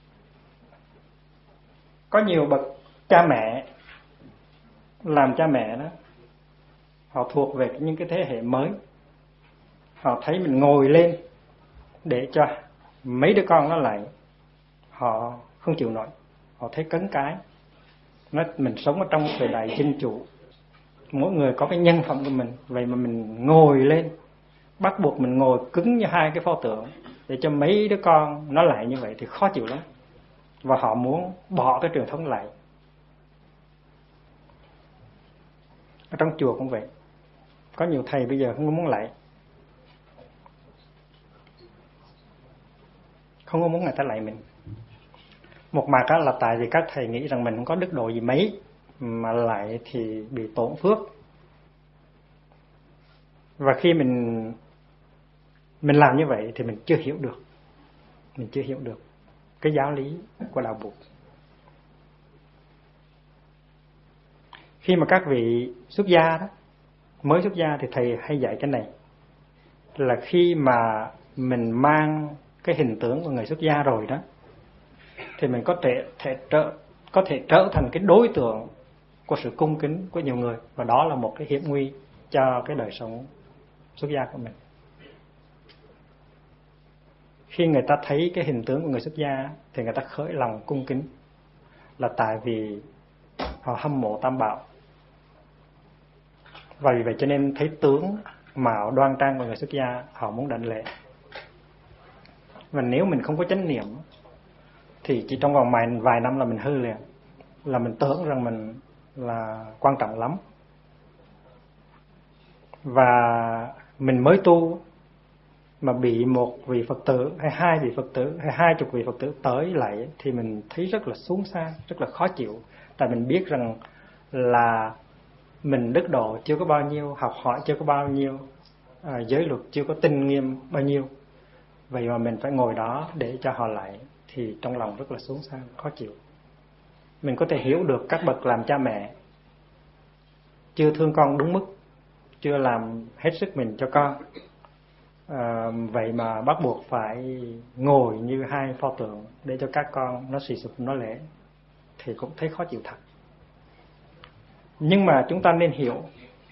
Có nhiều bậc cha mẹ làm cha mẹ đó, họ thuộc về những cái thế hệ mới. Họ thấy mình ngồi lên để cho mấy đứa con nó lại, họ không chịu nổi, họ thấy cấn cái. Nói mình sống ở trong thời đại dân chủ, mỗi người có cái nhân phẩm của mình, vậy mà mình ngồi lên bắt buộc mình ngồi cứng như hai cái pho tượng để cho mấy đứa con nó lại như vậy thì khó chịu lắm. Và họ muốn bỏ cái truyền thống lại. Ở trong chùa cũng vậy, có nhiều thầy bây giờ không muốn lại, không có muốn người ta lại mình. Một mặt đó là tại vì các thầy nghĩ rằng mình không có đức độ gì mấy, mà lại thì bị tổn phước. Và khi mình làm như vậy thì mình chưa hiểu được, mình chưa hiểu được cái giáo lý của đạo Phật. Khi mà các vị xuất gia đó, mới xuất gia thì thầy hay dạy cái này, là khi mà mình mang cái hình tướng của người xuất gia rồi đó, thì mình có thể trở thành cái đối tượng của sự cung kính của nhiều người, và đó là một cái hiểm nguy cho cái đời sống xuất gia của mình. Khi người ta thấy cái hình tướng của người xuất gia thì người ta khởi lòng cung kính, là tại vì họ hâm mộ Tam Bảo. Và vì vậy cho nên thấy tướng mạo đoan trang của người xuất gia, họ muốn đảnh lễ. Và nếu mình không có chánh niệm thì chỉ trong vòng vài năm là mình hư liền, là mình tưởng rằng mình là quan trọng lắm. Và mình mới tu mà bị một vị Phật tử hay hai vị Phật tử hay 20 vị Phật tử tới lại thì mình thấy rất là xuống xa, rất là khó chịu. Tại mình biết rằng là mình đức độ chưa có bao nhiêu, học hỏi chưa có bao nhiêu, giới luật chưa có tinh nghiêm bao nhiêu. Vậy mà mình phải ngồi đó để cho họ lại thì trong lòng rất là xuống xa, khó chịu. Mình có thể hiểu được các bậc làm cha mẹ chưa thương con đúng mức, chưa làm hết sức mình cho con, vậy mà bắt buộc phải ngồi như hai pho tượng để cho các con nó xì sụp nó lễ thì cũng thấy khó chịu thật. Nhưng mà chúng ta nên hiểu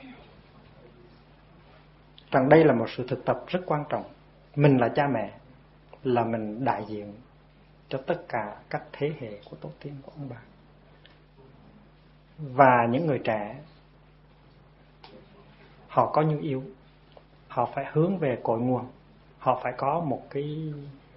rằng đây là một sự thực tập rất quan trọng. Mình là cha mẹ, là mình đại diện cho tất cả các thế hệ của tổ tiên của ông bà. Và những người trẻ, họ có nhu yếu, họ phải hướng về cội nguồn, họ phải có một cái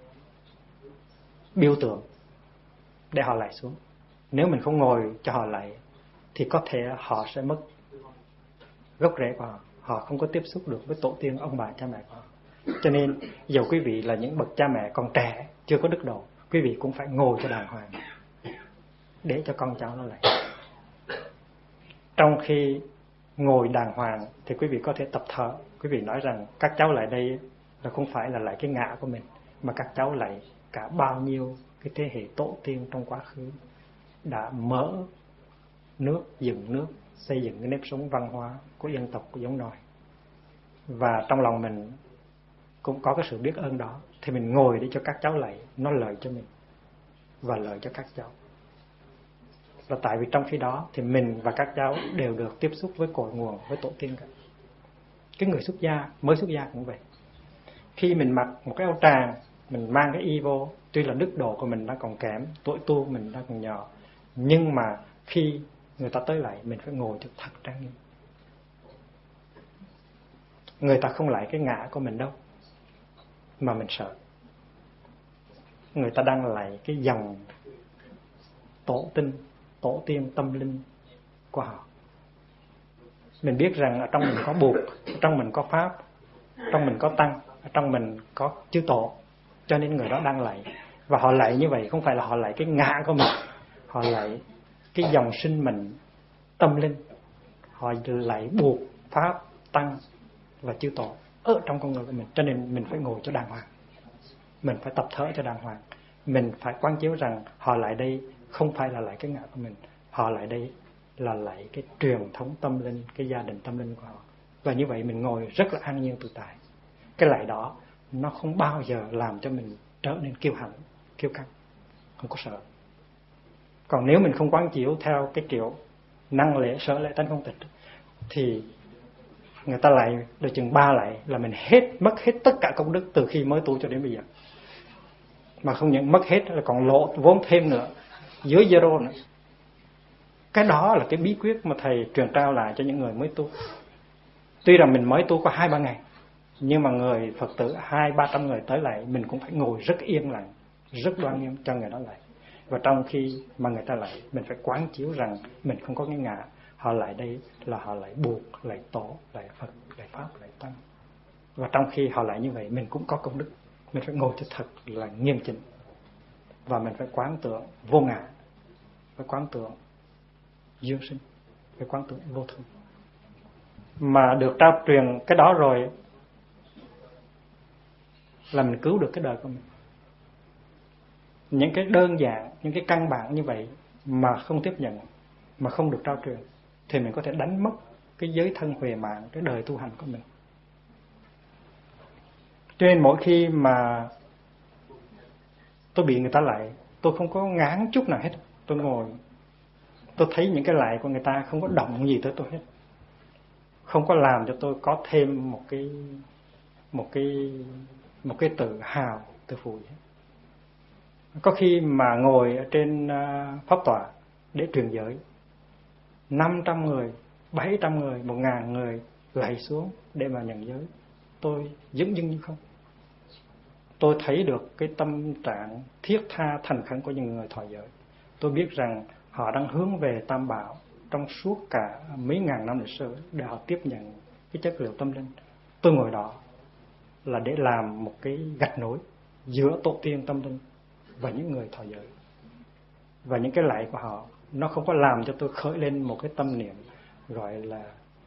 biểu tượng để họ lại xuống. Nếu mình không ngồi cho họ lại thì có thể họ sẽ mất gốc rễ của họ, họ không có tiếp xúc được với tổ tiên ông bà cha mẹ của họ. Cho nên dầu quý vị là những bậc cha mẹ còn trẻ, chưa có đức độ, quý vị cũng phải ngồi cho đàng hoàng để cho con cháu nó lại. Trong khi ngồi đàng hoàng thì quý vị có thể tập thở. Quý vị nói rằng các cháu lại đây là không phải là lại cái ngã của mình, mà các cháu lại cả bao nhiêu cái thế hệ tổ tiên trong quá khứ đã mở nước, dựng nước, xây dựng cái nếp sống văn hóa của dân tộc, của giống nòi. Và trong lòng mình cũng có cái sự biết ơn đó, thì mình ngồi để cho các cháu lại, nó lợi cho mình và lợi cho các cháu. Là tại vì trong khi đó thì mình và các cháu đều được tiếp xúc với cội nguồn, với tổ tiên cả. Cái người xuất gia, mới xuất gia cũng vậy. Khi mình mặc một cái áo tràng, mình mang cái y vô, tuy là đức độ của mình đang còn kém, tuổi tu mình đang còn nhỏ, nhưng mà khi người ta tới lại, mình phải ngồi cho thật trang nghiêm. Người ta không lại cái ngã của mình đâu, mà mình sợ. Người ta đang lại cái dòng tổ tiên tâm linh của họ. Mình biết rằng ở trong mình có Bụt, ở trong mình có Pháp, ở trong mình có Tăng, ở trong mình có chư tổ, cho nên người đó đang lại. Và họ lại như vậy không phải là họ lại cái ngã của mình, họ lại cái dòng sinh mệnh tâm linh, họ lại Bụt, Pháp, Tăng và chư tổ ở trong con người của mình. Cho nên mình phải ngồi cho đàng hoàng, mình phải tập thở cho đàng hoàng, mình phải quán chiếu rằng họ lại đây không phải là lại cái ngã của mình, họ lại đây là lại cái truyền thống tâm linh, cái gia đình tâm linh của họ. Và như vậy mình ngồi rất là an nhiên tự tại. Cái lại đó nó không bao giờ làm cho mình trở nên kiêu kiêu căng, không có sợ. Còn nếu mình không quán chiếu theo cái kiểu năng lễ sở lễ tánh không tịch thì người ta lại được chừng 3 lại là mình mất hết tất cả công đức từ khi mới tu cho đến bây giờ. Mà không những mất hết là còn lộ vốn thêm nữa, dưới zero nữa. Cái đó là cái bí quyết mà thầy truyền trao lại cho những người mới tu. Tuy rằng mình mới tu có 2-3 ngày, nhưng mà người Phật tử 200-300 người tới lại, mình cũng phải ngồi rất yên lặng, rất đoan nghiêm cho người đó lại. Và trong khi mà người ta lại, mình phải quán chiếu rằng mình không có cái ngã. Họ lại đây là họ lại buộc, lại tổ, lại Phật, lại Pháp, lại Tăng. Và trong khi họ lại như vậy, mình cũng có công đức. Mình phải ngồi cho thật là nghiêm chỉnh. Và mình phải quán tưởng vô ngã, phải quán tưởng dương sinh, phải quán tưởng vô thường. Mà được trao truyền cái đó rồi là mình cứu được cái đời của mình. Những cái đơn giản, những cái căn bản như vậy mà không tiếp nhận, mà không được trao truyền, thì mình có thể đánh mất cái giới thân huệ mạng, cái đời tu hành của mình. Cho nên mỗi khi mà tôi bị người ta lại, tôi không có ngán chút nào hết. Tôi ngồi, tôi thấy những cái lại của người ta không có động gì tới tôi hết, không có làm cho tôi có thêm một cái tự hào, tự phụ hết. Có khi mà ngồi ở trên pháp tọa để truyền giới, 500 người, 700 người, 1000 người lạy xuống để mà nhận giới, tôi dững dưng như không. Tôi thấy được cái tâm trạng thiết tha thành khẩn của những người thọ giới. Tôi biết rằng họ đang hướng về Tam Bảo trong suốt cả mấy ngàn năm lịch sử để họ tiếp nhận cái chất liệu tâm linh. Tôi ngồi đó là để làm một cái gạch nối giữa tổ tiên tâm linh và những người thọ giới. Và những cái lạy của họ nó không có làm cho tôi khởi lên một cái tâm niệm gọi là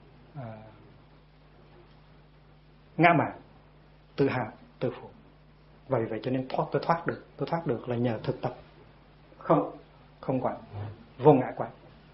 ngã mạn, tự hào, tự phụ. Vì vậy cho nên tôi thoát được là nhờ thực tập không quán, vô ngã quán.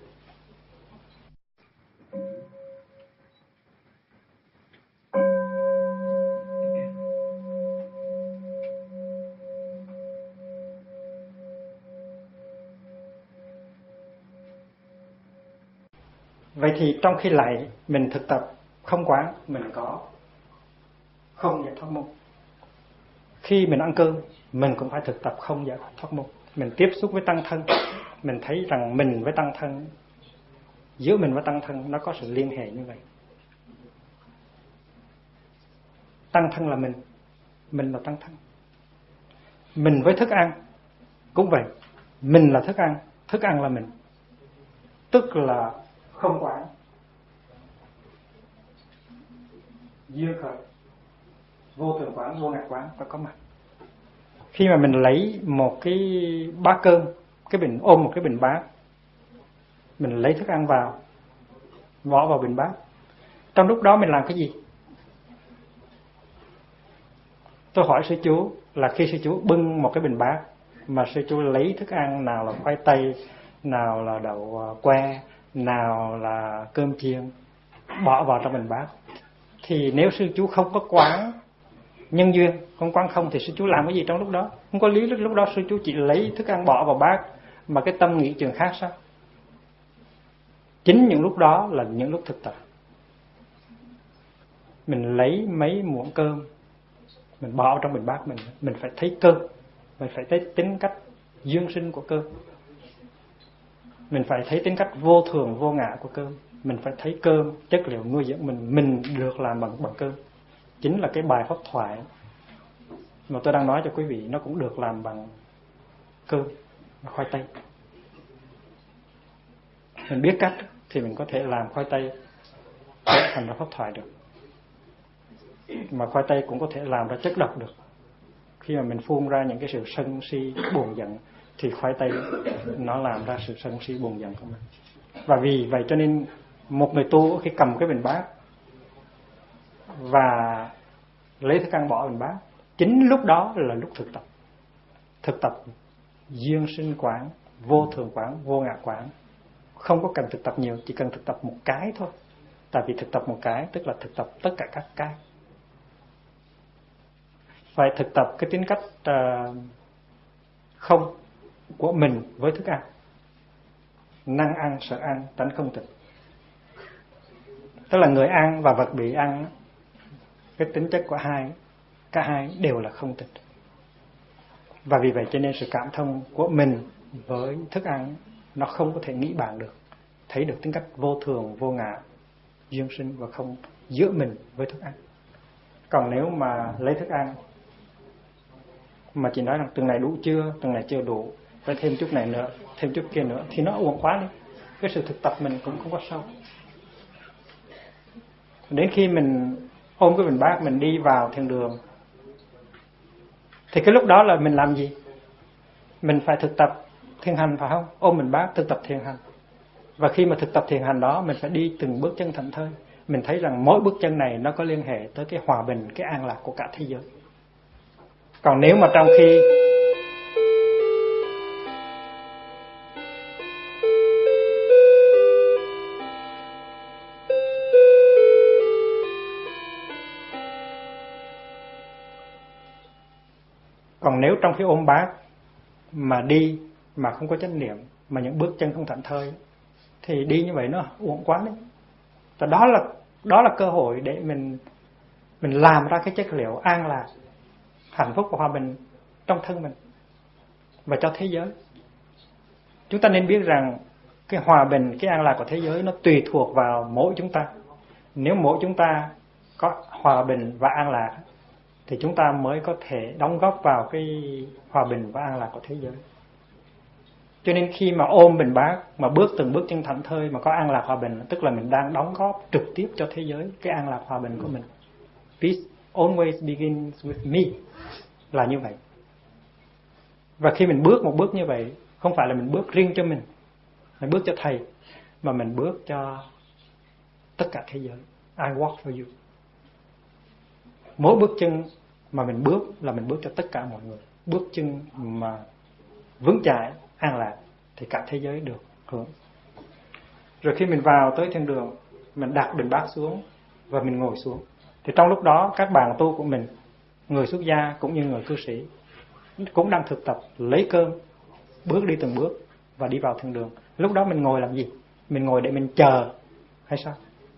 Vậy thì trong khi lại mình thực tập không quán, mình có không giải thoát môn. Khi mình ăn cơm, mình cũng phải thực tập không giải thoát môn. Mình tiếp xúc với tăng thân, mình thấy rằng mình với tăng thân, giữa mình với tăng thân nó có sự liên hệ như vậy. Tăng thân là mình là tăng thân. Mình với thức ăn cũng vậy, mình là thức ăn là mình. Tức là không quán, duyên khởi, vô thường quán, vô ngã quán phải có mặt. Khi mà mình lấy một cái bát cơm, ôm một cái bình bát, mình lấy thức ăn vào, bỏ vào bình bát, trong lúc đó mình làm cái gì? Tôi hỏi sư chú là khi sư chú bưng một cái bình bát mà sư chú lấy thức ăn, nào là khoai tây, nào là đậu que, nào là cơm chiên, bỏ vào trong bình bát, thì nếu sư chú không có quán nhân duyên, không quán không, thì sư chú làm cái gì trong lúc đó? Không có lý. Lúc đó sư chú chỉ lấy thức ăn bỏ vào bát, mà cái tâm nghĩ chuyện khác sao? Chính những lúc đó là những lúc thực tập. Mình lấy mấy muỗng cơm, mình bỏ trong bình bát mình phải thấy cơm, mình phải thấy tính cách dương sinh của cơm, mình phải thấy tính cách vô thường vô ngã của cơm, mình phải thấy cơm chất liệu nuôi dưỡng mình được làm bằng cơm. Chính là cái bài pháp thoại mà tôi đang nói cho quý vị, nó cũng được làm bằng cơm và khoai tây. Mình biết cách thì mình có thể làm khoai tây thành ra pháp thoại được, mà khoai tây cũng có thể làm ra chất độc được. Khi mà mình phun ra những cái sự sân si buồn giận thì khoai tây nó làm ra sự sân si buồn giận của mình. Và vì vậy cho nên một người tu khi cầm cái bình bát và lấy thức ăn bỏ bình bát, chính lúc đó là lúc thực tập duyên sinh quán, vô thường quán, vô ngã quán. Không có cần thực tập nhiều, chỉ cần thực tập một cái thôi. Tại vì thực tập một cái tức là thực tập tất cả các cái. Phải thực tập cái tính cách không của mình với thức ăn. Năng ăn, sợ ăn, tánh không tịch. Tức là người ăn và vật bị ăn, cái tính chất của cả hai đều là không tịch. Và vì vậy cho nên sự cảm thông của mình với thức ăn nó không có thể nghĩ bàn được, thấy được tính cách vô thường, vô ngã, duyên sinh và không giữa mình với thức ăn. Còn nếu mà lấy thức ăn mà chỉ nói rằng từng này đủ chưa, từng này chưa đủ, phải thêm chút này nữa, thêm chút kia nữa, thì nó uổng quá đi. Cái sự thực tập mình cũng không có sâu. Đến khi mình ôm cái bình bát mình đi vào thiền đường, thì cái lúc đó là mình làm gì? Mình phải thực tập thiền hành, phải không? Ôm bình bát thực tập thiền hành. Và khi mà thực tập thiền hành đó, mình phải đi từng bước chân thảnh thơi. Mình thấy rằng mỗi bước chân này nó có liên hệ tới cái hòa bình, cái an lạc của cả thế giới. Còn nếu mà trong khi trong khi ôm bát mà đi mà không có chánh niệm, mà những bước chân không thảnh thơi, thì đi như vậy nó uổng quá đấy. Và đó là cơ hội để mình làm ra cái chất liệu an lạc, hạnh phúc và hòa bình trong thân mình và cho thế giới. Chúng ta nên biết rằng cái hòa bình, cái an lạc của thế giới nó tùy thuộc vào mỗi chúng ta. Nếu mỗi chúng ta có hòa bình và an lạc thì chúng ta mới có thể đóng góp vào cái hòa bình và an lạc của thế giới. Cho nên khi mà ôm bình bát mà bước từng bước chân thảnh thơi mà có an lạc hòa bình, tức là mình đang đóng góp trực tiếp cho thế giới cái an lạc hòa bình của mình. Peace always begins with me, là như vậy. Và khi mình bước một bước như vậy, không phải là mình bước riêng cho mình bước cho thầy, mà mình bước cho tất cả thế giới. I walk for you. Mỗi bước chân mà mình bước là mình bước cho tất cả mọi người. Bước chân mà vững chãi, an lạc thì cả thế giới được hưởng. Rồi khi mình vào tới thiên đường, mình đặt bình bát xuống và mình ngồi xuống, thì trong lúc đó các bạn tu của mình, người xuất gia cũng như người cư sĩ, cũng đang thực tập lấy cơm, bước đi từng bước và đi vào thiên đường. Lúc đó mình ngồi làm gì? Mình ngồi để mình chờ hay sao?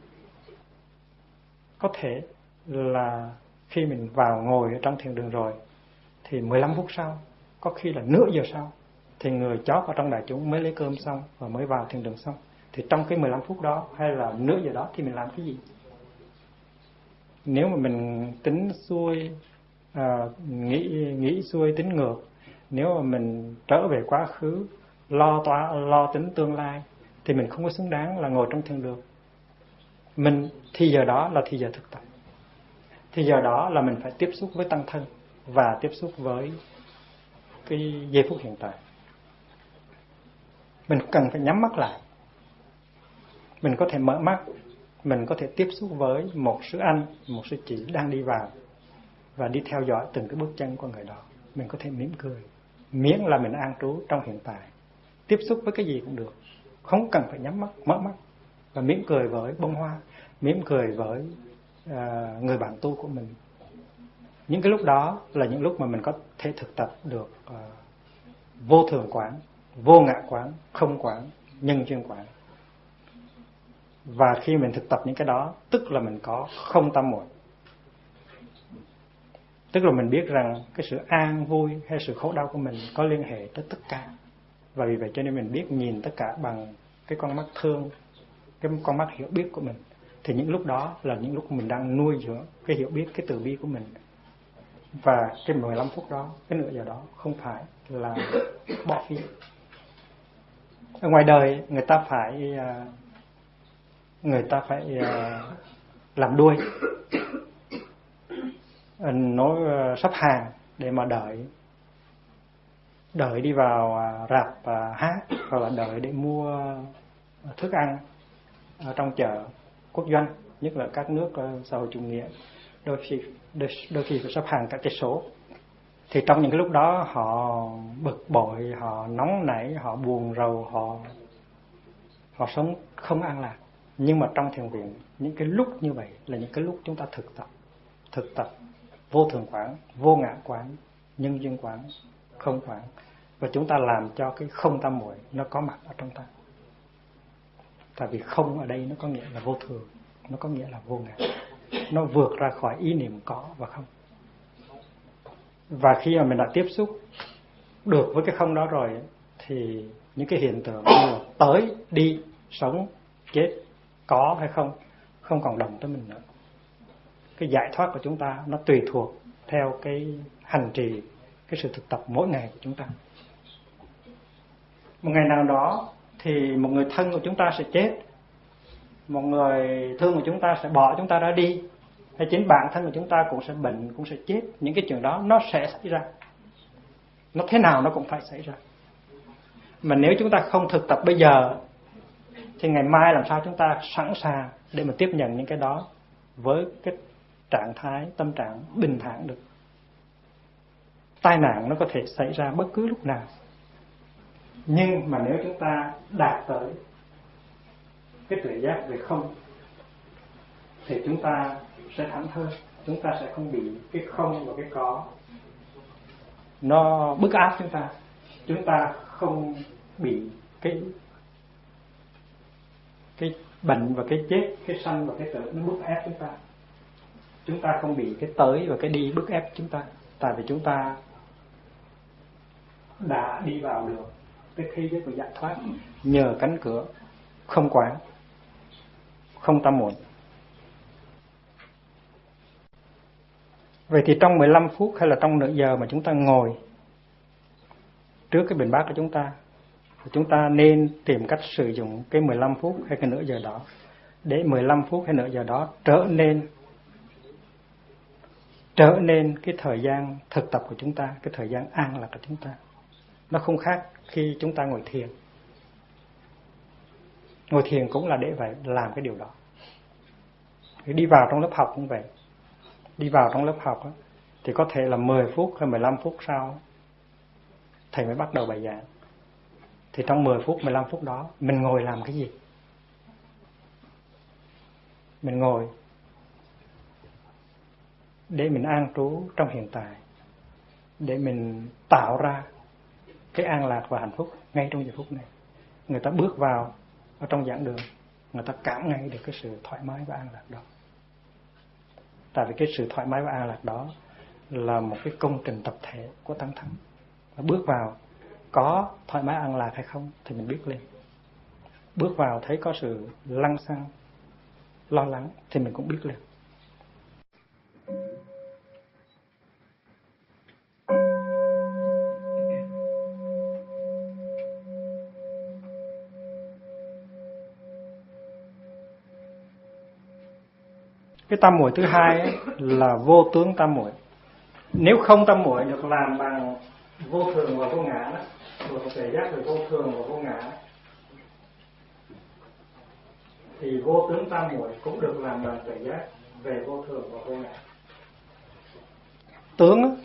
Có thể là khi mình vào ngồi ở trong thiền đường rồi thì 15 phút sau, có khi là nửa giờ sau, thì người chót ở trong đại chúng mới lấy cơm xong và mới vào thiền đường xong. Thì trong cái 15 phút đó hay là nửa giờ đó thì mình làm cái gì? Nếu mà mình tính xuôi, nghĩ xuôi tính ngược, nếu mà mình trở về quá khứ, lo tính tương lai, thì mình không có xứng đáng là ngồi trong thiền đường. Thì giờ đó là thì giờ thực tập. Thì giờ đó là mình phải tiếp xúc với tăng thân và tiếp xúc với cái giây phút hiện tại. Mình cần phải nhắm mắt lại. Mình có thể mở mắt, mình có thể tiếp xúc với một sư anh, một sư chị đang đi vào và đi theo dõi từng cái bước chân của người đó. Mình có thể mỉm cười, miễn là mình an trú trong hiện tại. Tiếp xúc với cái gì cũng được, không cần phải nhắm mắt, mở mắt. Và mỉm cười với bông hoa, mỉm cười với người bạn tu của mình. Những cái lúc đó là những lúc mà mình có thể thực tập được vô thường quán, vô ngã quán, không quán, nhân duyên quán. Và khi mình thực tập những cái đó, tức là mình có không tam muội. Tức là mình biết rằng cái sự an vui hay sự khổ đau của mình có liên hệ tới tất cả. Và vì vậy cho nên mình biết nhìn tất cả bằng cái con mắt thương, cái con mắt hiểu biết của mình. Thì những lúc đó là những lúc mình đang nuôi dưỡng cái hiểu biết, cái từ bi của mình. Và cái 15 phút đó, cái nửa giờ đó không phải là bỏ phí. Ở ngoài đời người ta phải làm đuôi, nối sắp hàng để mà đợi đi vào rạp hát, hoặc là đợi để mua thức ăn ở trong chợ quốc doanh, nhất là các nước xã hội chủ nghĩa, đôi khi phải sắp hàng cả cây số. Thì trong những cái lúc đó họ bực bội, họ nóng nảy, họ buồn rầu, họ sống không an lạc. Nhưng mà trong thiền viện, những cái lúc như vậy là những cái lúc chúng ta thực tập vô thường quán, vô ngã quán, nhân duyên quán, không quán. và chúng ta làm cho cái không tam muội nó có mặt ở trong ta. Tại vì không ở đây nó có nghĩa là vô thường, nó có nghĩa là vô ngã, nó vượt ra khỏi ý niệm có và không. Và khi mà mình đã tiếp xúc được với cái không đó rồi thì những cái hiện tượng như là tới, đi, sống, chết, có hay không, không còn động tới mình nữa. Cái giải thoát của chúng ta nó tùy thuộc theo cái hành trì, cái sự thực tập mỗi ngày của chúng ta. Một ngày nào đó thì một người thân của chúng ta sẽ chết, một người thương của chúng ta sẽ bỏ chúng ta ra đi, hay chính bản thân của chúng ta cũng sẽ bệnh, cũng sẽ chết. Những cái chuyện đó nó sẽ xảy ra, nó thế nào nó cũng phải xảy ra. Mà nếu chúng ta không thực tập bây giờ thì ngày mai làm sao chúng ta sẵn sàng để mà tiếp nhận những cái đó với cái trạng thái tâm trạng bình thản được. Tai nạn nó có thể xảy ra bất cứ lúc nào, nhưng mà nếu chúng ta đạt tới cái tuệ giác về không thì chúng ta sẽ thảnh thơi, chúng ta sẽ không bị cái không và cái có nó bức áp chúng ta không bị cái bệnh và cái chết, cái sanh và cái tử nó bức ép chúng ta không bị cái tới và cái đi bức ép chúng ta. Tại vì chúng ta đã đi vào được cái thế giới của giải thoát nhờ cánh cửa không quán, không tam muội. Vậy thì trong 15 phút hay là trong nửa giờ mà chúng ta ngồi trước cái bình bát của chúng ta nên tìm cách sử dụng cái 15 phút hay cái nửa giờ đó để 15 phút hay nửa giờ đó trở nên cái thời gian thực tập của chúng ta, cái thời gian an lạc của chúng ta. Nó không khác khi chúng ta ngồi thiền. Ngồi thiền cũng là để vậy, làm cái điều đó. Đi vào trong lớp học cũng vậy. Đi vào trong lớp học thì có thể là 10 phút hay 15 phút sau thầy mới bắt đầu bài giảng. Thì trong 10 phút, 15 phút đó mình ngồi làm cái gì? Mình ngồi để mình an trú trong hiện tại, để mình tạo ra cái an lạc và hạnh phúc ngay trong giờ phút này. Người ta bước vào ở trong giảng đường, người ta cảm ngay được cái sự thoải mái và an lạc đó. Tại vì cái sự thoải mái và an lạc đó là một cái công trình tập thể của Tăng Thắng. Bước vào có thoải mái an lạc hay không thì mình biết liền. Bước vào thấy có sự lăng xăng, lo lắng thì mình cũng biết liền. Cái tam muội thứ hai ấy, là vô tướng tam muội. Nếu không tam muội được làm bằng vô thường và vô ngã đó, rồi tuệ giác về vô thường và vô ngã, thì vô tướng tam muội cũng được làm bằng tuệ giác về vô thường và vô ngã. Tướng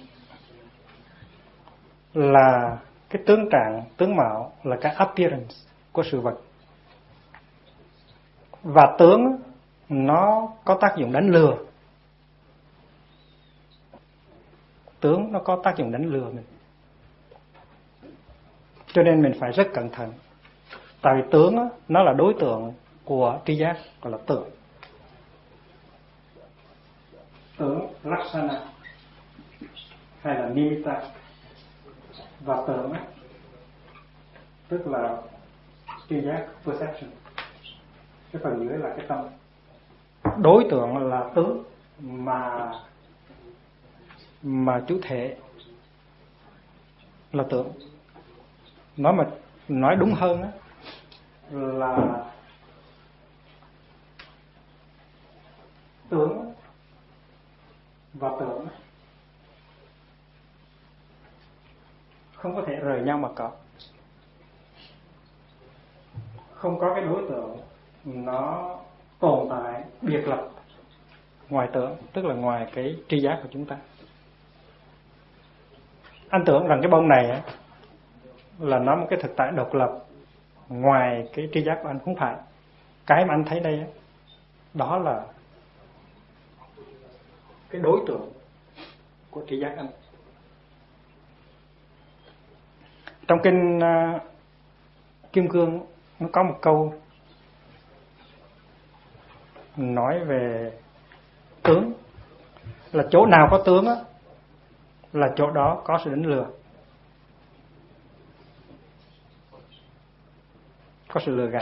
là cái tướng trạng, tướng mạo là cái appearance của sự vật. Và tướng nó có tác dụng đánh lừa. Tướng nó có tác dụng đánh lừa mình. Cho nên mình phải rất cẩn thận. Tại vì tướng nó là đối tượng của tri giác, gọi là tưởng. Tưởng Laksana hay là Nimitta. Và tưởng tức là tri giác, perception. Cái phần dưới là cái tâm. Đối tượng là tướng mà chủ thể là tưởng. Nói đúng hơn là tướng và tưởng không có thể rời nhau mà có. Không có cái đối tượng nó tồn tại biệt lập ngoài tưởng, tức là ngoài cái tri giác của chúng ta. Anh tưởng rằng cái bông này là nó một cái thực tại độc lập ngoài cái tri giác của anh. Không phải. Cái mà anh thấy đây đó là cái đối tượng của tri giác anh. Trong kinh Kim Cương nó có một câu nói về tướng, là chỗ nào có tướng á, là chỗ đó có sự đánh lừa, có sự lừa gạt.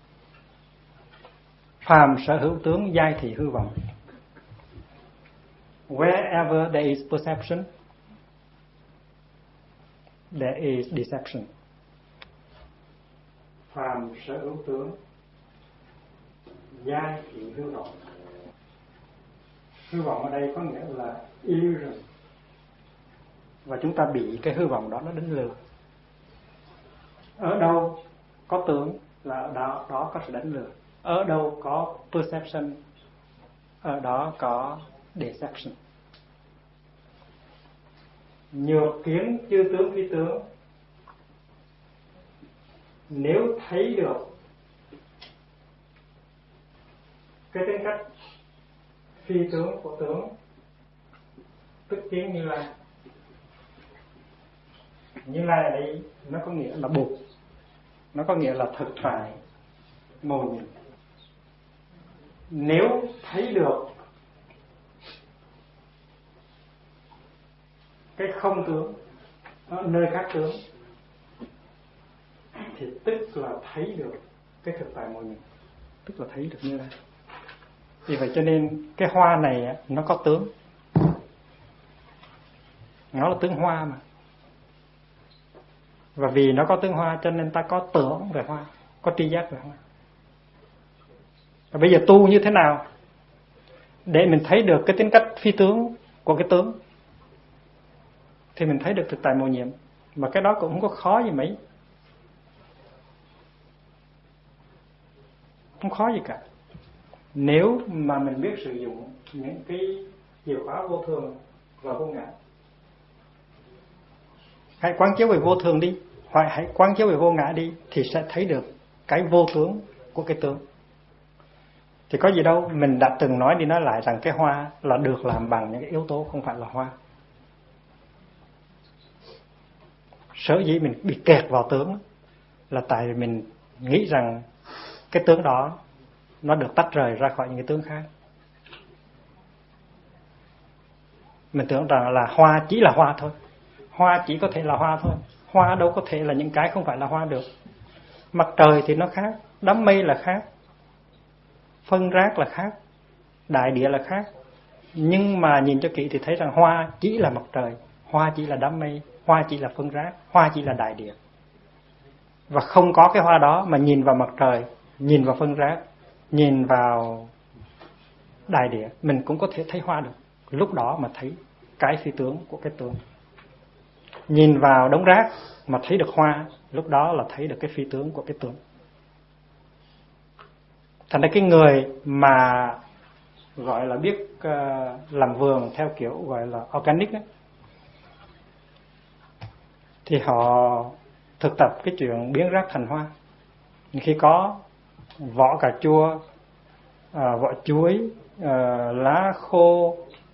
Phàm sở hữu tướng, giai thị hư vọng. Wherever there is perception, there is deception. Phàm sở hữu tướng, giai thị hư vọng. Hư vọng ở đây có nghĩa là illusion, và chúng ta bị cái hư vọng đó nó đánh lừa. Ở đâu có tướng là ở đó có sự đánh lừa. Ở đâu có perception, ở đó có deception. Nhược kiến chư tướng phi tướng. Nếu thấy được cái tính cách phi tướng của tướng, tức kiến Như Lai. Như Lai ở đây nó có nghĩa là Bụt, nó có nghĩa là thực tại màu nhiệm. Nếu thấy được cái không tướng ở nơi khác tướng thì tức là thấy được cái thực tại màu nhiệm, tức là thấy được Như Lai. Vì vậy cho nên cái hoa này nó có tướng, nó là tướng hoa mà. Và vì nó có tướng hoa cho nên ta có tưởng về hoa, có tri giác về hoa. Và bây giờ tu như thế nào để mình thấy được cái tính cách phi tướng của cái tướng, thì mình thấy được thực tại mầu nhiệm. Mà cái đó cũng không có khó gì mấy, không khó gì cả, nếu mà mình biết sử dụng những cái chìa khóa vô thường và vô ngã. Hãy quán chiếu về vô thường đi, hoặc hãy quán chiếu về vô ngã đi, thì sẽ thấy được cái vô tướng của cái tướng. Thì có gì đâu, mình đã từng nói đi nói lại rằng cái hoa là được làm bằng những cái yếu tố không phải là hoa. Sở dĩ mình bị kẹt vào tướng là tại vì mình nghĩ rằng cái tướng đó nó được tách rời ra khỏi những cái tướng khác. Mình tưởng rằng là hoa chỉ là hoa thôi, hoa chỉ có thể là hoa thôi. Hoa đâu có thể là những cái không phải là hoa được. Mặt trời thì nó khác, đám mây là khác, phân rác là khác, đại địa là khác. Nhưng mà nhìn cho kỹ thì thấy rằng hoa chỉ là mặt trời, hoa chỉ là đám mây, hoa chỉ là phân rác, hoa chỉ là đại địa. Và không có cái hoa đó mà nhìn vào mặt trời, nhìn vào phân rác, nhìn vào đại địa, mình cũng có thể thấy hoa được. Lúc đó mà thấy cái phi tướng của cái tướng. Nhìn vào đống rác mà thấy được hoa, lúc đó là thấy được cái phi tướng của cái tướng. Thành ra cái người mà gọi là biết làm vườn theo kiểu gọi là organic ấy, thì họ thực tập cái chuyện biến rác thành hoa. Khi có vỏ cà chua, vỏ chuối, lá khô,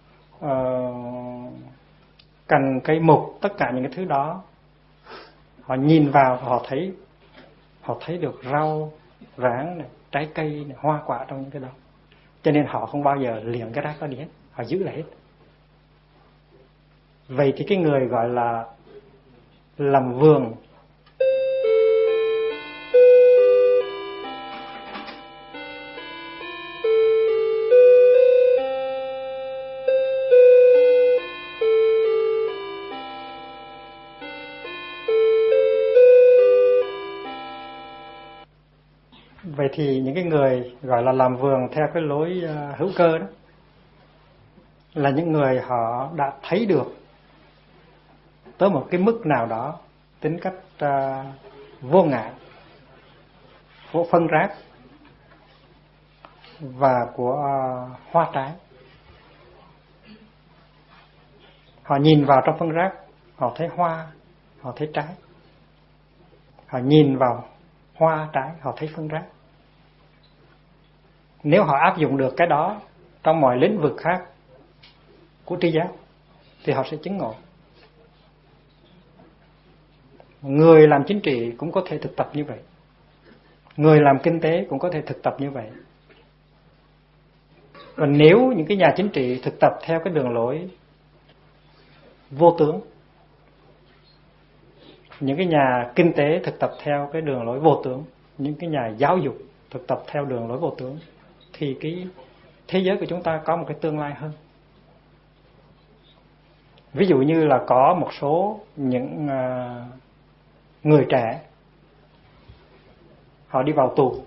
cành cây mục, tất cả những cái thứ đó, họ nhìn vào họ thấy được rau ráng này, trái cây này, hoa quả trong những cái đó. Cho nên họ không bao giờ liệng cái rác đó đi hết, họ giữ lại hết. Vậy thì cái người gọi là làm vườn vậy thì những cái người gọi là làm vườn theo cái lối hữu cơ đó là những người họ đã thấy được tới một cái mức nào đó tính cách vô ngã của phân rác và của hoa trái. Họ nhìn vào trong phân rác, họ thấy hoa, họ thấy trái. Họ nhìn vào hoa trái, họ thấy phân rác. Nếu họ áp dụng được cái đó trong mọi lĩnh vực khác của tri giác thì họ sẽ chứng ngộ. Người làm chính trị cũng có thể thực tập như vậy. Người làm kinh tế cũng có thể thực tập như vậy. Và nếu những cái nhà chính trị thực tập theo cái đường lối vô tướng, những cái nhà kinh tế thực tập theo cái đường lối vô tướng, những cái nhà giáo dục thực tập theo đường lối vô tướng, thì cái thế giới của chúng ta có một cái tương lai hơn. Ví dụ như là có một số những người trẻ họ đi vào tù.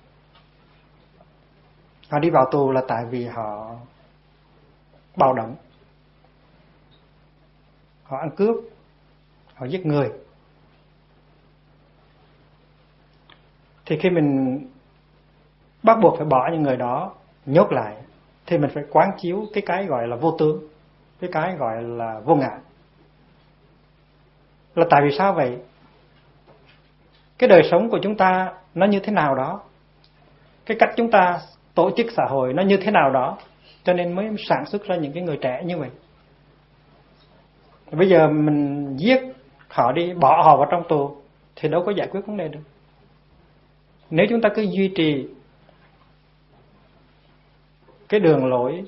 Họ đi vào tù là tại vì họ bạo động, họ ăn cướp, họ giết người. Thì khi mình bắt buộc phải bỏ những người đó nhốt lại, thì mình phải quán chiếu cái gọi là vô tướng, cái gọi là vô ngã. Là tại vì sao vậy? Cái đời sống của chúng ta nó như thế nào đó, cái cách chúng ta tổ chức xã hội nó như thế nào đó, cho nên mới sản xuất ra những cái người trẻ như vậy. Bây giờ mình giết họ đi, bỏ họ vào trong tù thì đâu có giải quyết vấn đề được. Nếu chúng ta cứ duy trì cái đường lối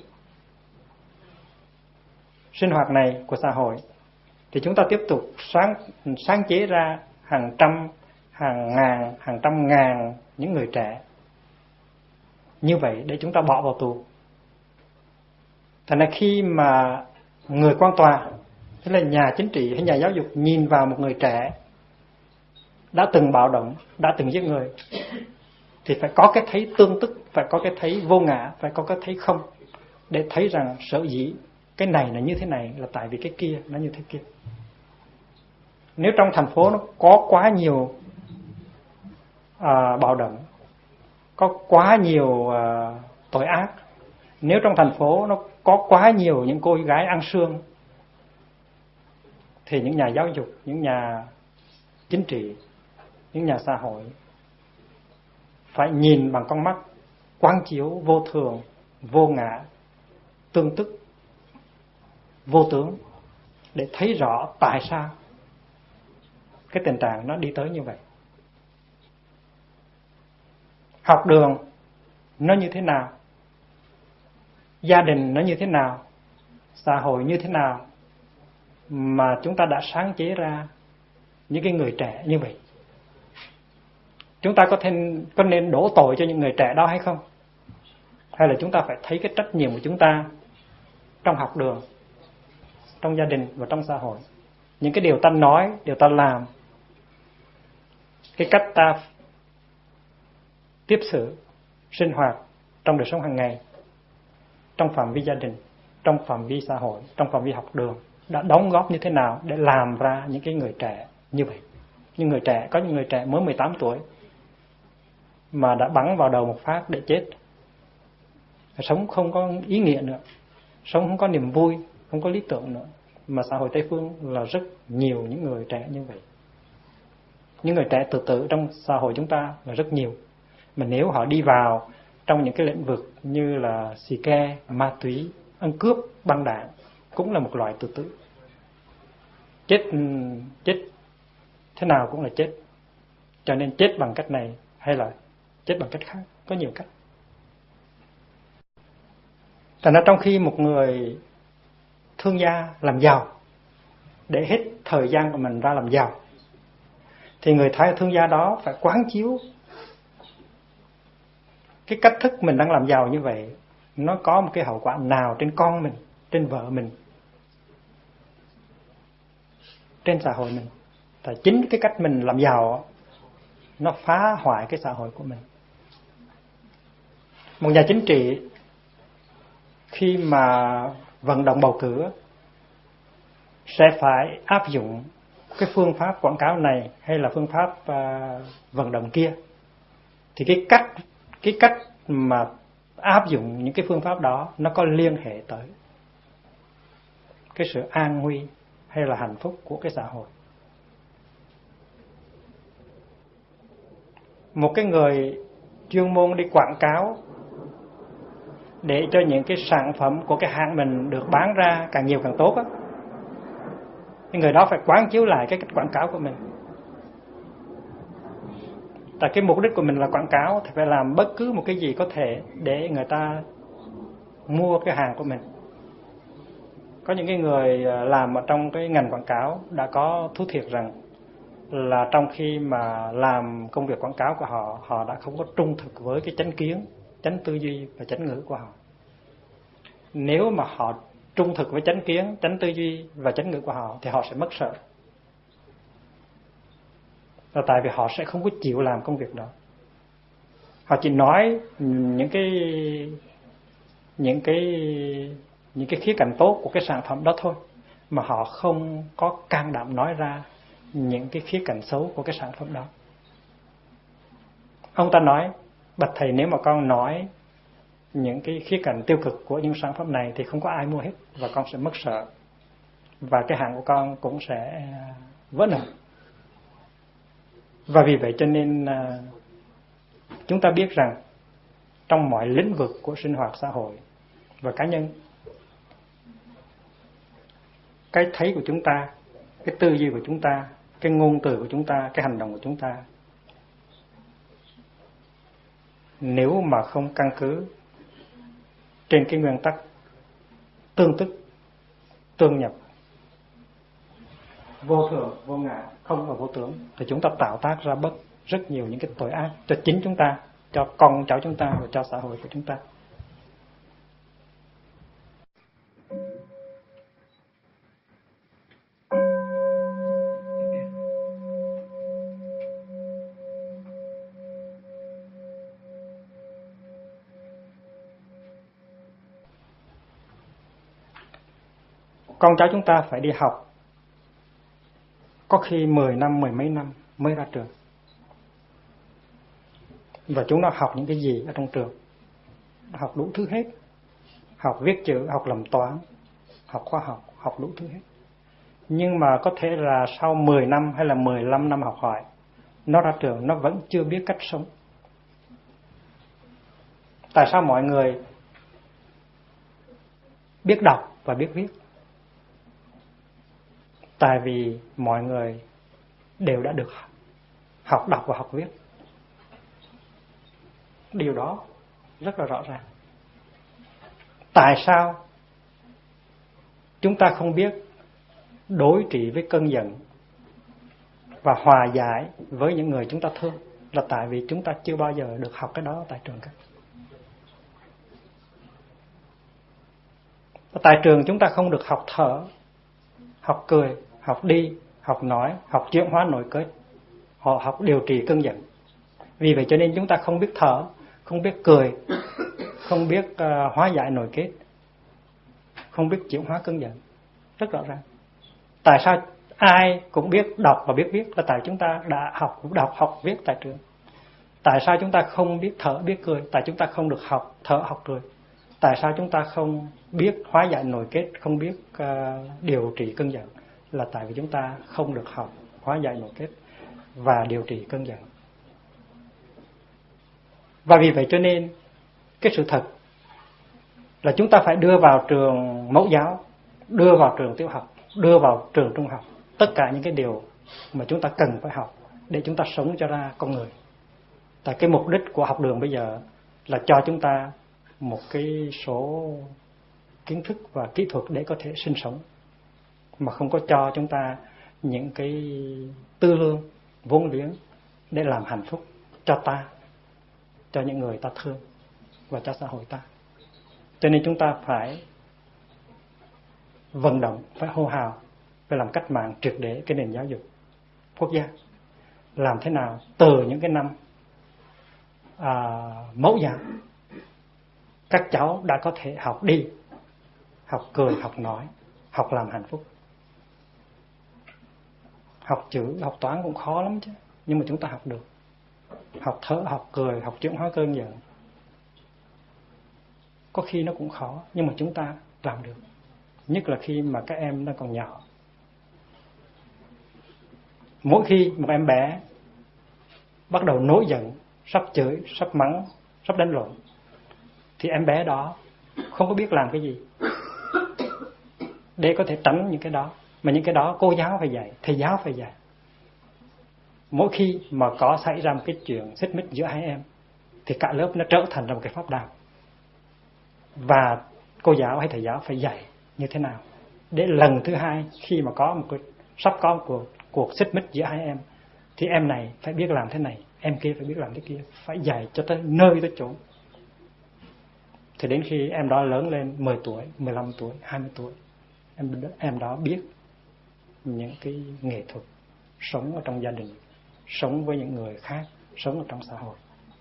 sinh hoạt này của xã hội thì chúng ta tiếp tục sáng chế ra hàng trăm, hàng ngàn, hàng trăm ngàn những người trẻ như vậy để chúng ta bỏ vào tù. Thành ra khi mà người quan tòa, tức là nhà chính trị hay nhà giáo dục nhìn vào một người trẻ đã từng bạo động, đã từng giết người, thì phải có cái thấy tương tức, phải có cái thấy vô ngã, phải có cái thấy không, để thấy rằng sở dĩ cái này là như thế này là tại vì cái kia nó như thế kia. Nếu trong thành phố nó có quá nhiều bạo động, có quá nhiều tội ác, nếu trong thành phố nó có quá nhiều những cô gái ăn xương, thì những nhà giáo dục, những nhà chính trị, những nhà xã hội phải nhìn bằng con mắt quán chiếu vô thường, vô ngã, tương tức, vô tướng, để thấy rõ tại sao cái tình trạng nó đi tới như vậy. Học đường nó như thế nào, gia đình nó như thế nào, xã hội như thế nào mà chúng ta đã sáng chế ra những cái người trẻ như vậy. Chúng ta có nên đổ tội cho những người trẻ đó hay không? Hay là chúng ta phải thấy cái trách nhiệm của chúng ta trong học đường, trong gia đình và trong xã hội. Những cái điều ta nói, điều ta làm, cái cách ta tiếp xử, sinh hoạt trong đời sống hàng ngày, trong phạm vi gia đình, trong phạm vi xã hội, trong phạm vi học đường, đã đóng góp như thế nào để làm ra những cái người trẻ như vậy. Những người trẻ, có những người trẻ mới 18 tuổi mà đã bắn vào đầu một phát để chết. Sống không có ý nghĩa nữa, sống không có niềm vui, không có lý tưởng nữa. Mà xã hội Tây Phương là rất nhiều những người trẻ như vậy. Những người trẻ tự tử trong xã hội chúng ta là rất nhiều. Mà nếu họ đi vào trong những cái lĩnh vực như là xì ke, ma túy, ăn cướp, băng đảng, cũng là một loại tự tử. Chết thế nào cũng là chết. Cho nên chết bằng cách này hay là chết bằng cách khác, có nhiều cách. Thành ra trong khi một người thương gia làm giàu, để hết thời gian của mình ra làm giàu, thì người thương gia đó phải quán chiếu cái cách thức mình đang làm giàu như vậy nó có một cái hậu quả nào trên con mình, trên vợ mình, trên xã hội mình. Tại chính cái cách mình làm giàu nó phá hoại cái xã hội của mình. Một nhà chính trị khi mà vận động bầu cử sẽ phải áp dụng cái phương pháp quảng cáo này hay là phương pháp vận động kia. Thì cái cách mà áp dụng những cái phương pháp đó nó có liên hệ tới cái sự an nguy hay là hạnh phúc của cái xã hội. Một cái người chuyên môn đi quảng cáo để cho những cái sản phẩm của cái hãng mình được bán ra càng nhiều càng tốt á, cái người đó phải quán chiếu lại cái cách quảng cáo của mình. Tại cái mục đích của mình là quảng cáo thì phải làm bất cứ một cái gì có thể để người ta mua cái hàng của mình. Có những cái người làm ở trong cái ngành quảng cáo đã có thú thiệt rằng là trong khi mà làm công việc quảng cáo của họ, họ đã không có trung thực với cái chánh kiến, chánh tư duy và chánh ngữ của họ. Nếu mà họ trung thực với chánh kiến, chánh tư duy và chánh ngữ của họ thì họ sẽ mất sợ. Là tại vì họ sẽ không có chịu làm công việc đó. Họ chỉ nói những cái khía cạnh tốt của cái sản phẩm đó thôi, mà họ không có can đảm nói ra những cái khía cạnh xấu của cái sản phẩm đó. Ông ta nói: bạch thầy, nếu mà con nói những cái khía cạnh tiêu cực của những sản phẩm này thì không có ai mua hết, và con sẽ mất sợ, và cái hàng của con cũng sẽ vỡ nợ. Và vì vậy cho nên chúng ta biết rằng trong mọi lĩnh vực của sinh hoạt xã hội và cá nhân, cái thấy của chúng ta, cái tư duy của chúng ta, cái ngôn từ của chúng ta, cái hành động của chúng ta, nếu mà không căn cứ trên cái nguyên tắc tương tức, tương nhập, vô thường, vô ngã, không và vô tưởng, thì chúng ta tạo tác ra rất nhiều những cái tội ác cho chính chúng ta, cho con cháu chúng ta và cho xã hội của chúng ta. Con cháu chúng ta phải đi học, có khi 10 năm, mười mấy năm mới ra trường. Và chúng nó học những cái gì ở trong trường? Học đủ thứ hết. Học viết chữ, học làm toán, học khoa học, học đủ thứ hết. Nhưng mà có thể là sau 10 năm hay là 15 năm học hỏi, nó ra trường nó vẫn chưa biết cách sống. Tại sao mọi người biết đọc và biết viết? Tại vì mọi người đều đã được học đọc và học viết. Điều đó rất là rõ ràng. Tại sao chúng ta không biết đối trị với cơn giận và hòa giải với những người chúng ta thương? Là tại vì chúng ta chưa bao giờ được học cái đó tại trường cả. Tại trường chúng ta không được học thở, học cười, học đi, học nói, học chuyển hóa nội kết, họ học điều trị cơn giận. Vì vậy cho nên chúng ta không biết thở, không biết cười, không biết hóa giải nội kết, không biết chuyển hóa cơn giận. Rất rõ ràng. Tại sao ai cũng biết đọc và biết viết? Là tại chúng ta đã học viết tại trường. Tại sao chúng ta không biết thở, biết cười? Tại chúng ta không được học thở, học cười. Tại sao chúng ta không biết hóa giải nội kết, không biết điều trị cơn giận? Là tại vì chúng ta không được học hóa giải nội kết và điều trị cơn giận. Và vì vậy cho nên cái sự thật là chúng ta phải đưa vào trường mẫu giáo, đưa vào trường tiểu học, đưa vào trường trung học tất cả những cái điều mà chúng ta cần phải học để chúng ta sống cho ra con người. Tại cái mục đích của học đường bây giờ là cho chúng ta một cái số kiến thức và kỹ thuật để có thể sinh sống, mà không có cho chúng ta những cái tư lương vốn liếng để làm hạnh phúc cho ta, cho những người ta thương và cho xã hội ta. Cho nên chúng ta phải vận động, phải hô hào, phải làm cách mạng triệt để cái nền giáo dục quốc gia. Làm thế nào từ những cái năm mẫu giáo, các cháu đã có thể học đi, học cười, học nói, học làm hạnh phúc. Học chữ, học toán cũng khó lắm chứ, nhưng mà chúng ta học được. Học thở, học cười, học chuyển hóa cơn giận, có khi nó cũng khó, nhưng mà chúng ta làm được. Nhất là khi mà các em đang còn nhỏ. Mỗi khi một em bé bắt đầu nổi giận, sắp chửi, sắp mắng, sắp đánh lộn, thì em bé đó không có biết làm cái gì để có thể tránh những cái đó. Mà những cái đó cô giáo phải dạy, thầy giáo phải dạy. mỗi khi mà có xảy ra một cái chuyện xích mích giữa hai em thì cả lớp nó trở thành ra một cái pháp đàm, và cô giáo hay thầy giáo phải dạy như thế nào để lần thứ hai khi mà có một cái sắp có một cuộc xích mích giữa hai em thì em này phải biết làm thế này, em kia phải biết làm thế kia, phải dạy cho tới nơi tới chỗ. Thì đến khi em đó lớn lên 10 tuổi, 15 tuổi, 20 tuổi, em đó biết những cái nghệ thuật sống ở trong gia đình, sống với những người khác, sống ở trong xã hội.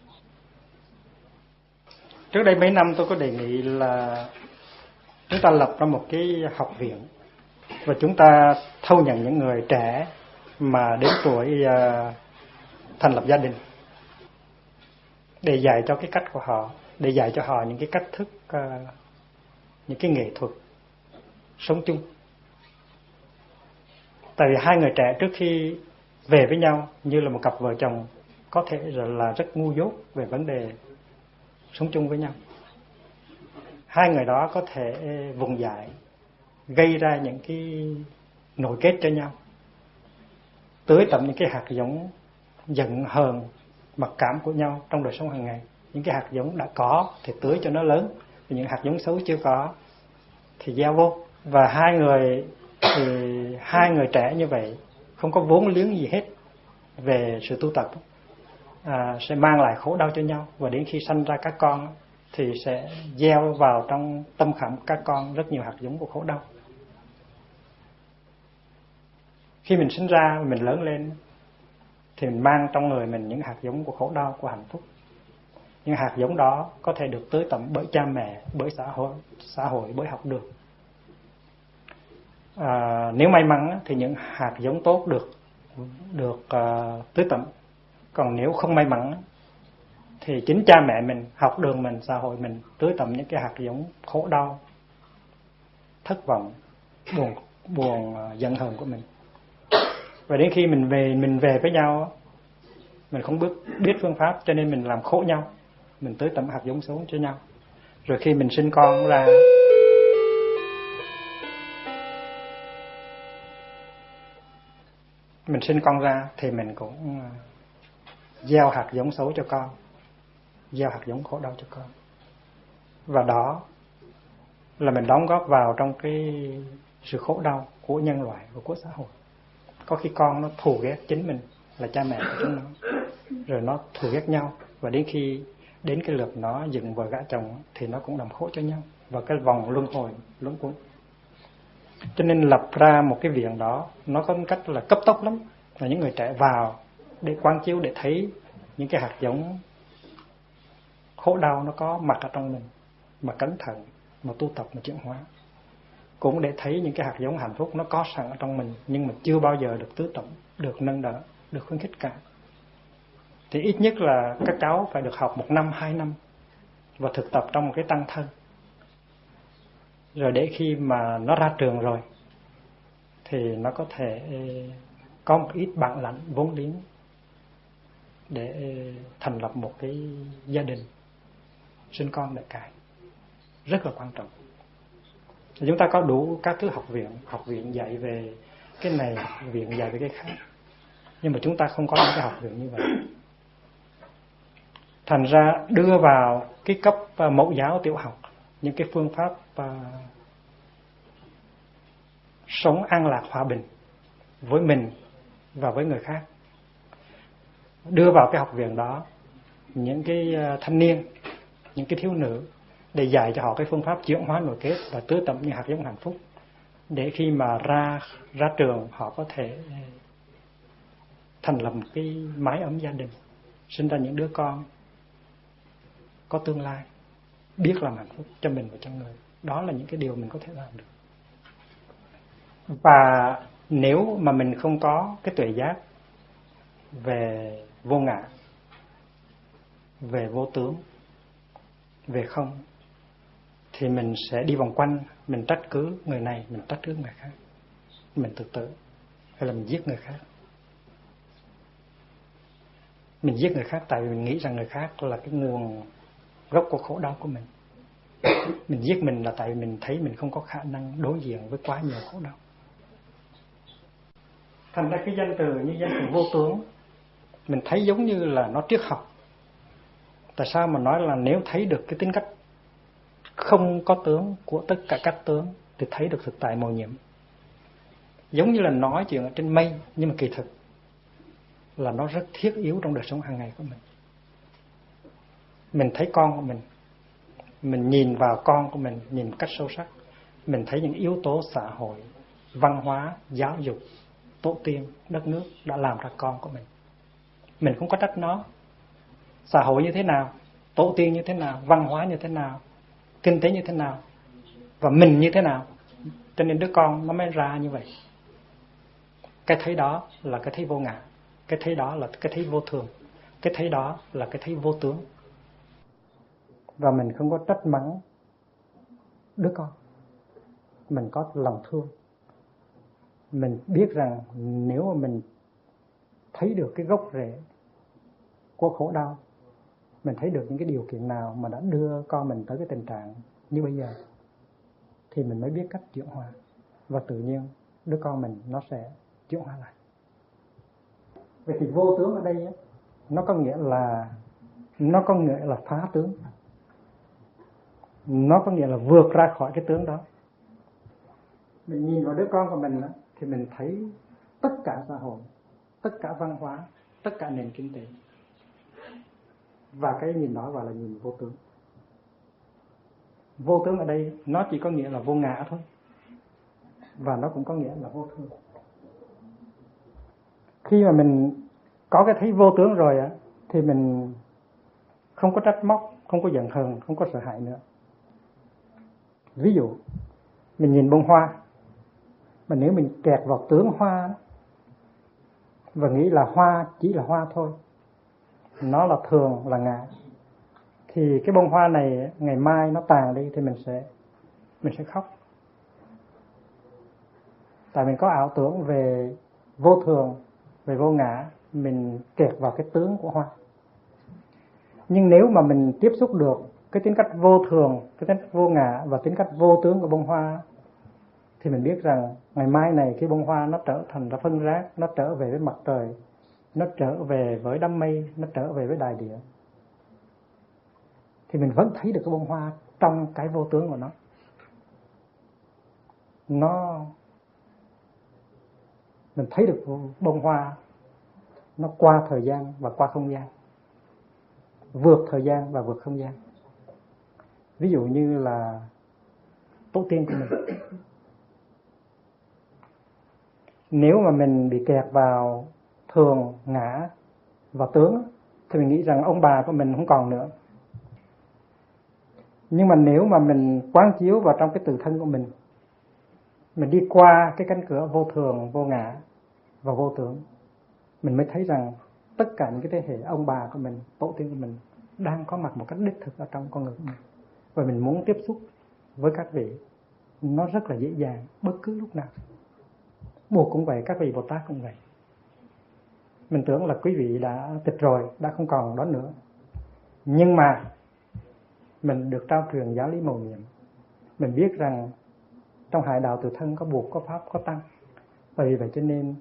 Trước đây mấy năm tôi có đề nghị là chúng ta lập ra một cái học viện và chúng ta thâu nhận những người trẻ mà đến tuổi thành lập gia đình để dạy cho cái cách của họ, để dạy cho họ những cái cách thức, những cái nghệ thuật sống chung. Tại vì hai người trẻ trước khi về với nhau như là một cặp vợ chồng có thể là rất ngu dốt về vấn đề sống chung với nhau. Hai người đó có thể vùng dại, gây ra những cái nổi kết cho nhau, tưới tẩm những cái hạt giống giận hờn, mặc cảm của nhau trong đời sống hàng ngày. Những cái hạt giống đã có thì tưới cho nó lớn, những hạt giống xấu chưa có thì gieo vô. Và hai người trẻ như vậy không có vốn liếng gì hết về sự tu tập, sẽ mang lại khổ đau cho nhau, và đến khi sanh ra các con thì sẽ gieo vào trong tâm khảm các con rất nhiều hạt giống của khổ đau. Khi mình sinh ra, mình lớn lên thì mình mang trong người mình những hạt giống của khổ đau, của hạnh phúc. Những hạt giống đó có thể được tưới tẩm bởi cha mẹ, bởi xã hội, bởi học đường. Nếu may mắn thì những hạt giống tốt được tưới tẩm. Còn nếu không may mắn thì chính cha mẹ mình, học đường mình, xã hội mình tưới tẩm những cái hạt giống khổ đau, thất vọng, buồn giận hờn của mình. Và đến khi mình về với nhau, mình không biết phương pháp cho nên mình làm khổ nhau, mình tưới tẩm hạt giống xấu cho nhau. Rồi khi mình sinh con ra thì mình cũng gieo hạt giống xấu cho con, gieo hạt giống khổ đau cho con. Và đó là mình đóng góp vào trong cái sự khổ đau của nhân loại và của xã hội. Có khi con nó thù ghét chính mình là cha mẹ của chúng nó, rồi nó thù ghét nhau, và đến khi đến cái lượt nó dựng vợ gả chồng thì nó cũng làm khổ cho nhau, và cái vòng luân hồi luẩn quẩn. Cho nên lập ra một cái viện đó, nó có một cách là cấp tốc lắm, là những người trẻ vào để quán chiếu, để thấy những cái hạt giống khổ đau nó có mặt ở trong mình, mà cẩn thận, mà tu tập, mà chuyển hóa. Cũng để thấy những cái hạt giống hạnh phúc nó có sẵn ở trong mình, nhưng mà chưa bao giờ được tưới tẩm, được nâng đỡ, được khuyến khích cả. Thì ít nhất là các cháu phải được học 1 năm, 2 năm và thực tập trong một cái tăng thân. Rồi để khi mà nó ra trường rồi thì nó có thể có một ít bản lãnh, vốn liếng để thành lập một cái gia đình, sinh con đẻ cái. Rất là quan trọng. Chúng ta có đủ các thứ học viện dạy về cái này, học viện dạy về cái khác, nhưng mà chúng ta không có những cái học viện như vậy. Thành ra đưa vào cái cấp mẫu giáo tiểu học những cái phương pháp sống an lạc hòa bình với mình và với người khác. Đưa vào cái học viện đó những cái thanh niên, những cái thiếu nữ, để dạy cho họ cái phương pháp chuyển hóa nội kết và tưới tẩm những hạt giống hạnh phúc, để khi mà ra trường họ có thể thành lập một cái mái ấm gia đình, sinh ra những đứa con có tương lai, biết làm hạnh phúc cho mình và cho người. Đó là những cái điều mình có thể làm được. Và nếu mà mình không có cái tuệ giác về vô ngã, về vô tướng, về không, thì mình sẽ đi vòng quanh, mình trách cứ người này, mình trách cứ người khác, mình tự tử, hay là mình giết người khác. Mình giết người khác tại vì mình nghĩ rằng người khác là cái nguồn gốc của khổ đau của mình. Mình giết mình là tại vì mình thấy mình không có khả năng đối diện với quá nhiều khổ đau. Thành ra cái danh từ như danh từ vô tướng Mình thấy giống như là nó triết học. Tại sao mà nói là nếu thấy được cái tính cách không có tướng của tất cả các tướng thì thấy được thực tại màu nhiệm. Giống như là nói chuyện ở trên mây, nhưng mà kỳ thực là nó rất thiết yếu trong đời sống hàng ngày của mình. Mình thấy con của mình nhìn vào con của mình, nhìn một cách sâu sắc, mình thấy những yếu tố xã hội, văn hóa, giáo dục, tổ tiên, đất nước đã làm ra con của mình. Mình không có trách nó. Xã hội như thế nào, tổ tiên như thế nào, văn hóa như thế nào, kinh tế như thế nào, và mình như thế nào, cho nên đứa con nó mới ra như vậy. Cái thấy đó là cái thấy vô ngã, cái thấy đó là cái thấy vô thường, cái thấy đó là cái thấy vô tướng. Và mình không có trách mắng đứa con, mình có lòng thương. Mình biết rằng nếu mà mình thấy được cái gốc rễ của khổ đau, mình thấy được những cái điều kiện nào mà đã đưa con mình tới cái tình trạng như bây giờ, thì mình mới biết cách chuyển hóa. Và tự nhiên đứa con mình nó sẽ chuyển hóa lại. Vậy thì vô tướng ở đây nó có nghĩa là phá tướng. Nó có nghĩa là vượt ra khỏi cái tướng đó. Mình nhìn vào đứa con của mình thì mình thấy tất cả xã hội, tất cả văn hóa, tất cả nền kinh tế. Và cái nhìn đó gọi là nhìn vô tướng. Vô tướng ở đây nó chỉ có nghĩa là vô ngã thôi. Và nó cũng có nghĩa là vô thường. Khi mà mình có cái thấy vô tướng rồi thì mình không có trách móc, không có giận hờn, không có sợ hãi nữa. Ví dụ mình nhìn bông hoa, mà nếu mình kẹt vào tướng hoa và nghĩ là hoa chỉ là hoa thôi, nó là thường, là ngã, thì cái bông hoa này ngày mai nó tàn đi thì mình sẽ khóc. Tại mình có ảo tưởng về vô thường, về vô ngã, mình kẹt vào cái tướng của hoa. Nhưng nếu mà mình tiếp xúc được cái tính cách vô thường, cái tính cách vô ngã và tính cách vô tướng của bông hoa, thì mình biết rằng ngày mai này khi bông hoa nó trở thành ra phân rác, nó trở về với mặt trời, nó trở về với đám mây, nó trở về với đại địa, thì mình vẫn thấy được cái bông hoa trong cái vô tướng của nó. Mình thấy được bông hoa nó qua thời gian và qua không gian, vượt thời gian và vượt không gian. Ví dụ như là tổ tiên của mình, nếu mà mình bị kẹt vào thường, ngã và tướng thì mình nghĩ rằng ông bà của mình không còn nữa. Nhưng mà nếu mà mình quán chiếu vào trong cái tự thân của mình đi qua cái cánh cửa vô thường, vô ngã và vô tướng, mình mới thấy rằng tất cả những cái thế hệ ông bà của mình, tổ tiên của mình đang có mặt một cách đích thực ở trong con người của mình. Và mình muốn tiếp xúc với các vị nó rất là dễ dàng bất cứ lúc nào. Buộc cũng vậy, các vị Bồ Tát cũng vậy. Mình tưởng là quý vị đã tịch rồi, đã không còn đó nữa. Nhưng mà mình được trao truyền giáo lý mầu nhiệm. Mình biết rằng trong hải đạo tự thân có buộc, có pháp, có tăng. Và vì vậy cho nên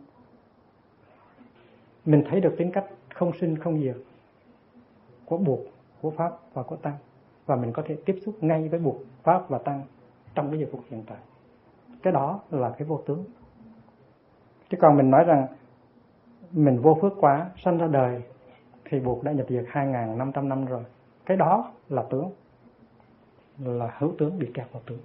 mình thấy được tính cách không sinh không diệt của buộc, của pháp và của tăng. Và mình có thể tiếp xúc ngay với buộc, pháp và tăng trong cái giờ phút hiện tại. Cái đó là cái vô tướng. Chứ còn mình nói rằng mình vô phước quá, sanh ra đời thì buộc đã nhập diệt 2.500 năm rồi. Cái đó là tướng, là hữu tướng, bị kẹt vào tướng.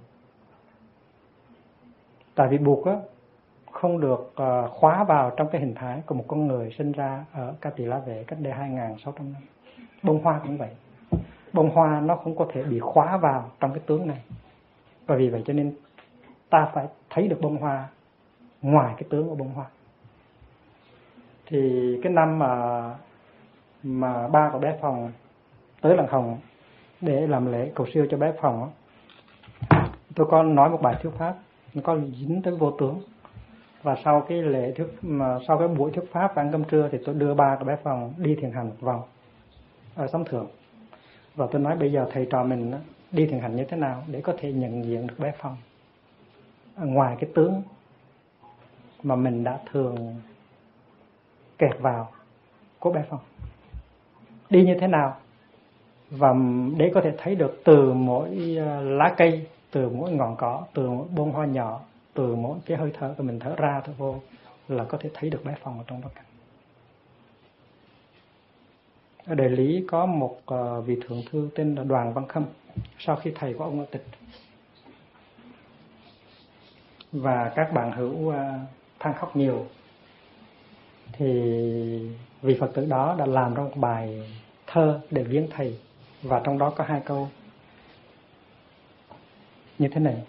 Tại vì buộc không được khóa vào trong cái hình thái của một con người sinh ra ở Ca Tỳ La Vệ cách đây 2.600 năm. Bông hoa cũng vậy. Bông hoa nó không có thể bị khóa vào trong cái tướng này. Và vì vậy cho nên ta phải thấy được bông hoa ngoài cái tướng của bông hoa. Thì cái năm mà ba của bé Phòng tới Làng Hồng để làm lễ cầu siêu cho bé Phòng, tôi có nói một bài thuyết pháp, nó có dính tới vô tướng. Và sau cái lễ sau cái buổi thuyết pháp và ăn cơm trưa thì tôi đưa ba của bé Phòng đi thiền hành một vòng ở Sóng Thượng. Và tôi nói bây giờ thầy trò mình đi thiền hành như thế nào để có thể nhận diện được bé Phòng ngoài cái tướng mà mình đã thường kẹt vào của bè phòng. Đi như thế nào? Và để có thể thấy được từ mỗi lá cây, từ mỗi ngọn cỏ, từ mỗi bông hoa nhỏ, từ mỗi cái hơi thở của mình thở ra thở vô là có thể thấy được bè phòng ở trong đó cả. Ở Đại Lý có một vị thượng thư tên là Đoàn Văn Khâm, sau khi thầy của ông ở tịch, và các bạn hữu than khóc nhiều, thì vị Phật tử đó đã làm ra một bài thơ để viếng thầy, và trong đó có 2 câu như thế này: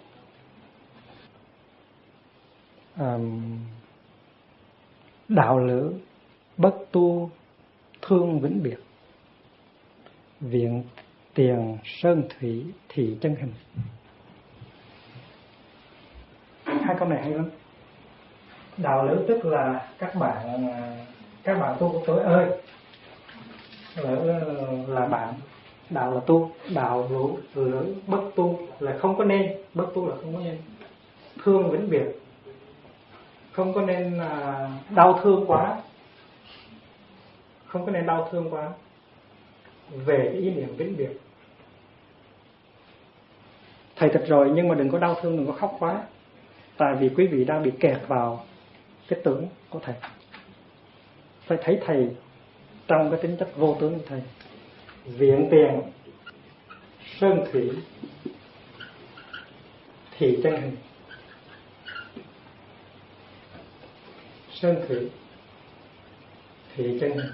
đạo lữ bất tu thương vĩnh biệt, viện tiền sơn thủy thì chân hình. 2 câu này hay lắm. Đạo lữ tức là các bạn tu của tôi ơi, là bạn. Đạo là tu, đạo lữ bất tu là không có nên, bất tu là không có nên. Thương vĩnh biệt, không có nên đau thương quá, không có nên đau thương quá về cái ý niệm vĩnh biệt. Thầy thật rồi, nhưng mà đừng có đau thương, đừng có khóc quá, tại vì quý vị đang bị kẹt vào cái tưởng của thầy. Phải thấy thầy trong cái tính chất vô tướng của thầy. Viện tiền sơn thủy thì chân hình. Sơn thủy thì chân hình.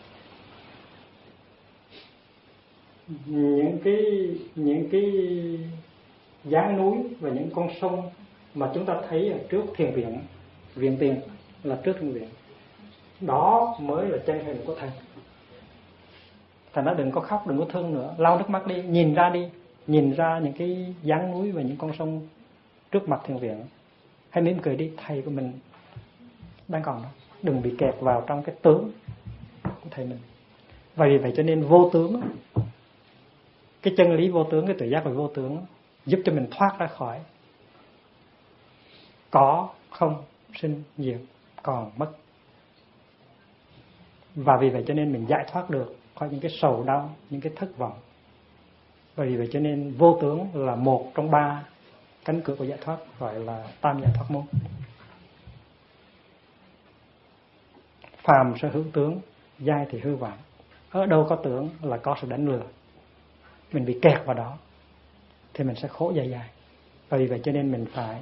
Những cái dáng núi và những con sông mà chúng ta thấy ở trước thiền viện, viện tiền là trước thiền viện, đó mới là chân hình của thầy. Thầy nói đừng có khóc, đừng có thương nữa, lau nước mắt đi, nhìn ra đi, nhìn ra những cái dáng núi và những con sông trước mặt thiền viện, hãy mỉm cười đi, thầy của mình đang còn đó. Đừng bị kẹt vào trong cái tướng của thầy mình. Và vì vậy cho nên vô tướng, cái chân lý vô tướng, cái tự giác về vô tướng giúp cho mình thoát ra khỏi có, không, sinh, diệt, còn, mất. Và vì vậy cho nên mình giải thoát được khỏi những cái sầu đau, những cái thất vọng. Và vì vậy cho nên vô tướng là một trong 3 cánh cửa của giải thoát, gọi là tam giải thoát môn. Phàm sở hữu tướng, giai thì hư vọng. Ở đâu có tướng là có sự đánh lừa. Mình bị kẹt vào đó thì mình sẽ khổ dài dài. Và vì vậy cho nên mình phải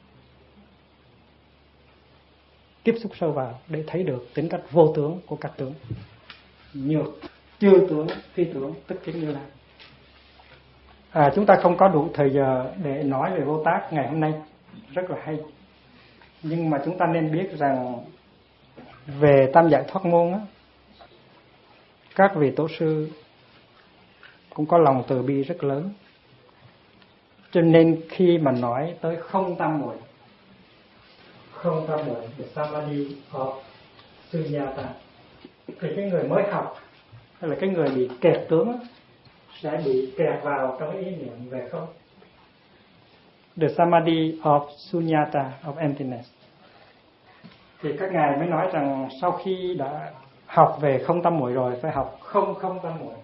tiếp xúc sâu vào để thấy được tính cách vô tướng của các tướng. Nhược, chư tướng, phi tướng, tức chính Như Lai. Chúng ta không có đủ thời giờ để nói về Vô Tác ngày hôm nay, rất là hay. Nhưng mà chúng ta nên biết rằng về tam giải thoát môn á, các vị tổ sư cũng có lòng từ bi rất lớn. Cho nên khi mà nói tới không tam muội, the samadhi of sunyata, thì cái người mới học hay là cái người bị kẹt tướng sẽ bị kẹt vào trong cái ý niệm về không. The samadhi of sunyata, of emptiness. Thì các ngài mới nói rằng sau khi đã học về không tam muội rồi phải học không tam muội,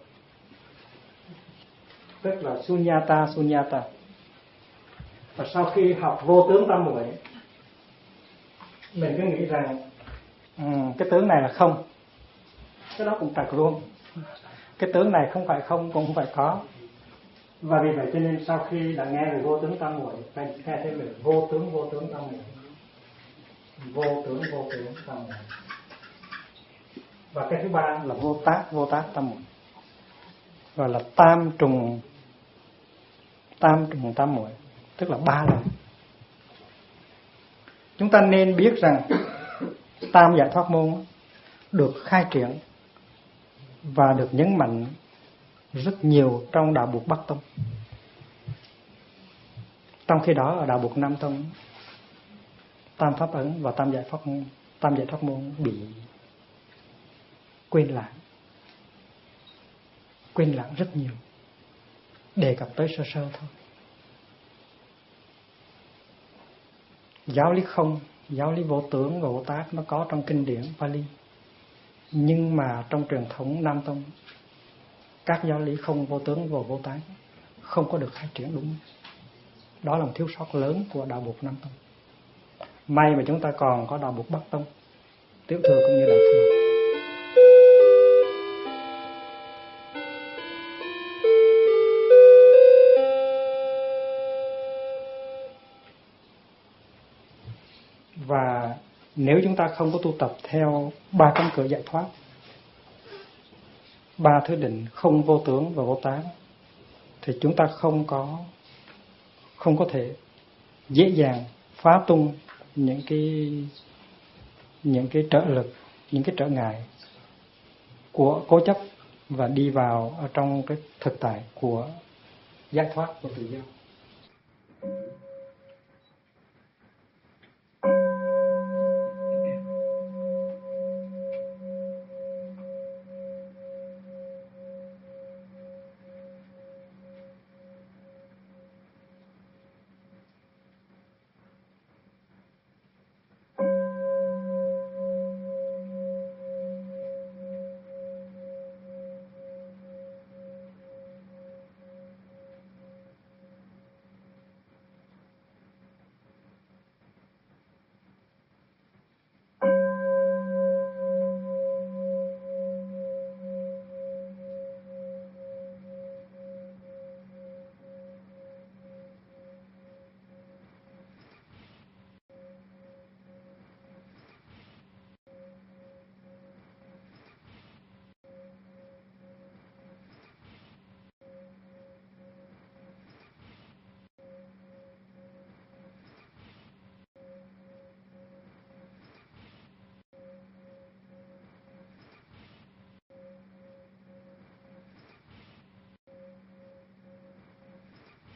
tức là sunyata. Và sau khi học vô tướng tam muội, mình cứ nghĩ rằng cái tướng này là không, cái đó cũng trật luôn. Cái tướng này không phải không cũng không phải có. Và vì vậy cho nên sau khi đã nghe về vô tướng tam muội, phải nghe thêm về vô tướng tam muội. Vô tướng tam muội. Và cái thứ 3 là vô tác tam muội, gọi là tam trùng tam muội, tức là 3 lần. Chúng ta nên biết rằng tam giải thoát môn được khai triển và được nhấn mạnh rất nhiều trong đạo Buộc Bắc Tông. Trong khi đó ở đạo Buộc Nam Tông, tam pháp ấn và tam giải thoát môn bị quên lãng rất nhiều, đề cập tới sơ sơ thôi. Giáo lý không, giáo lý vô tướng và vô tác nó có trong kinh điển Pali, Nhưng mà trong truyền thống Nam Tông, các giáo lý không vô tướng và vô tán không có được khai triển đúng. Đó là một thiếu sót lớn của đạo Bụt Nam Tông. May mà chúng ta còn có đạo Bụt Bắc Tông, Tiểu thừa cũng như Đại thừa. Và nếu chúng ta không có tu tập theo 3 cánh cửa giải thoát, 3 thứ định không vô tướng và vô tán, thì chúng ta không có thể dễ dàng phá tung những cái trợ lực, những cái trở ngại của cố chấp và đi vào ở trong cái thực tại của giải thoát và tự do.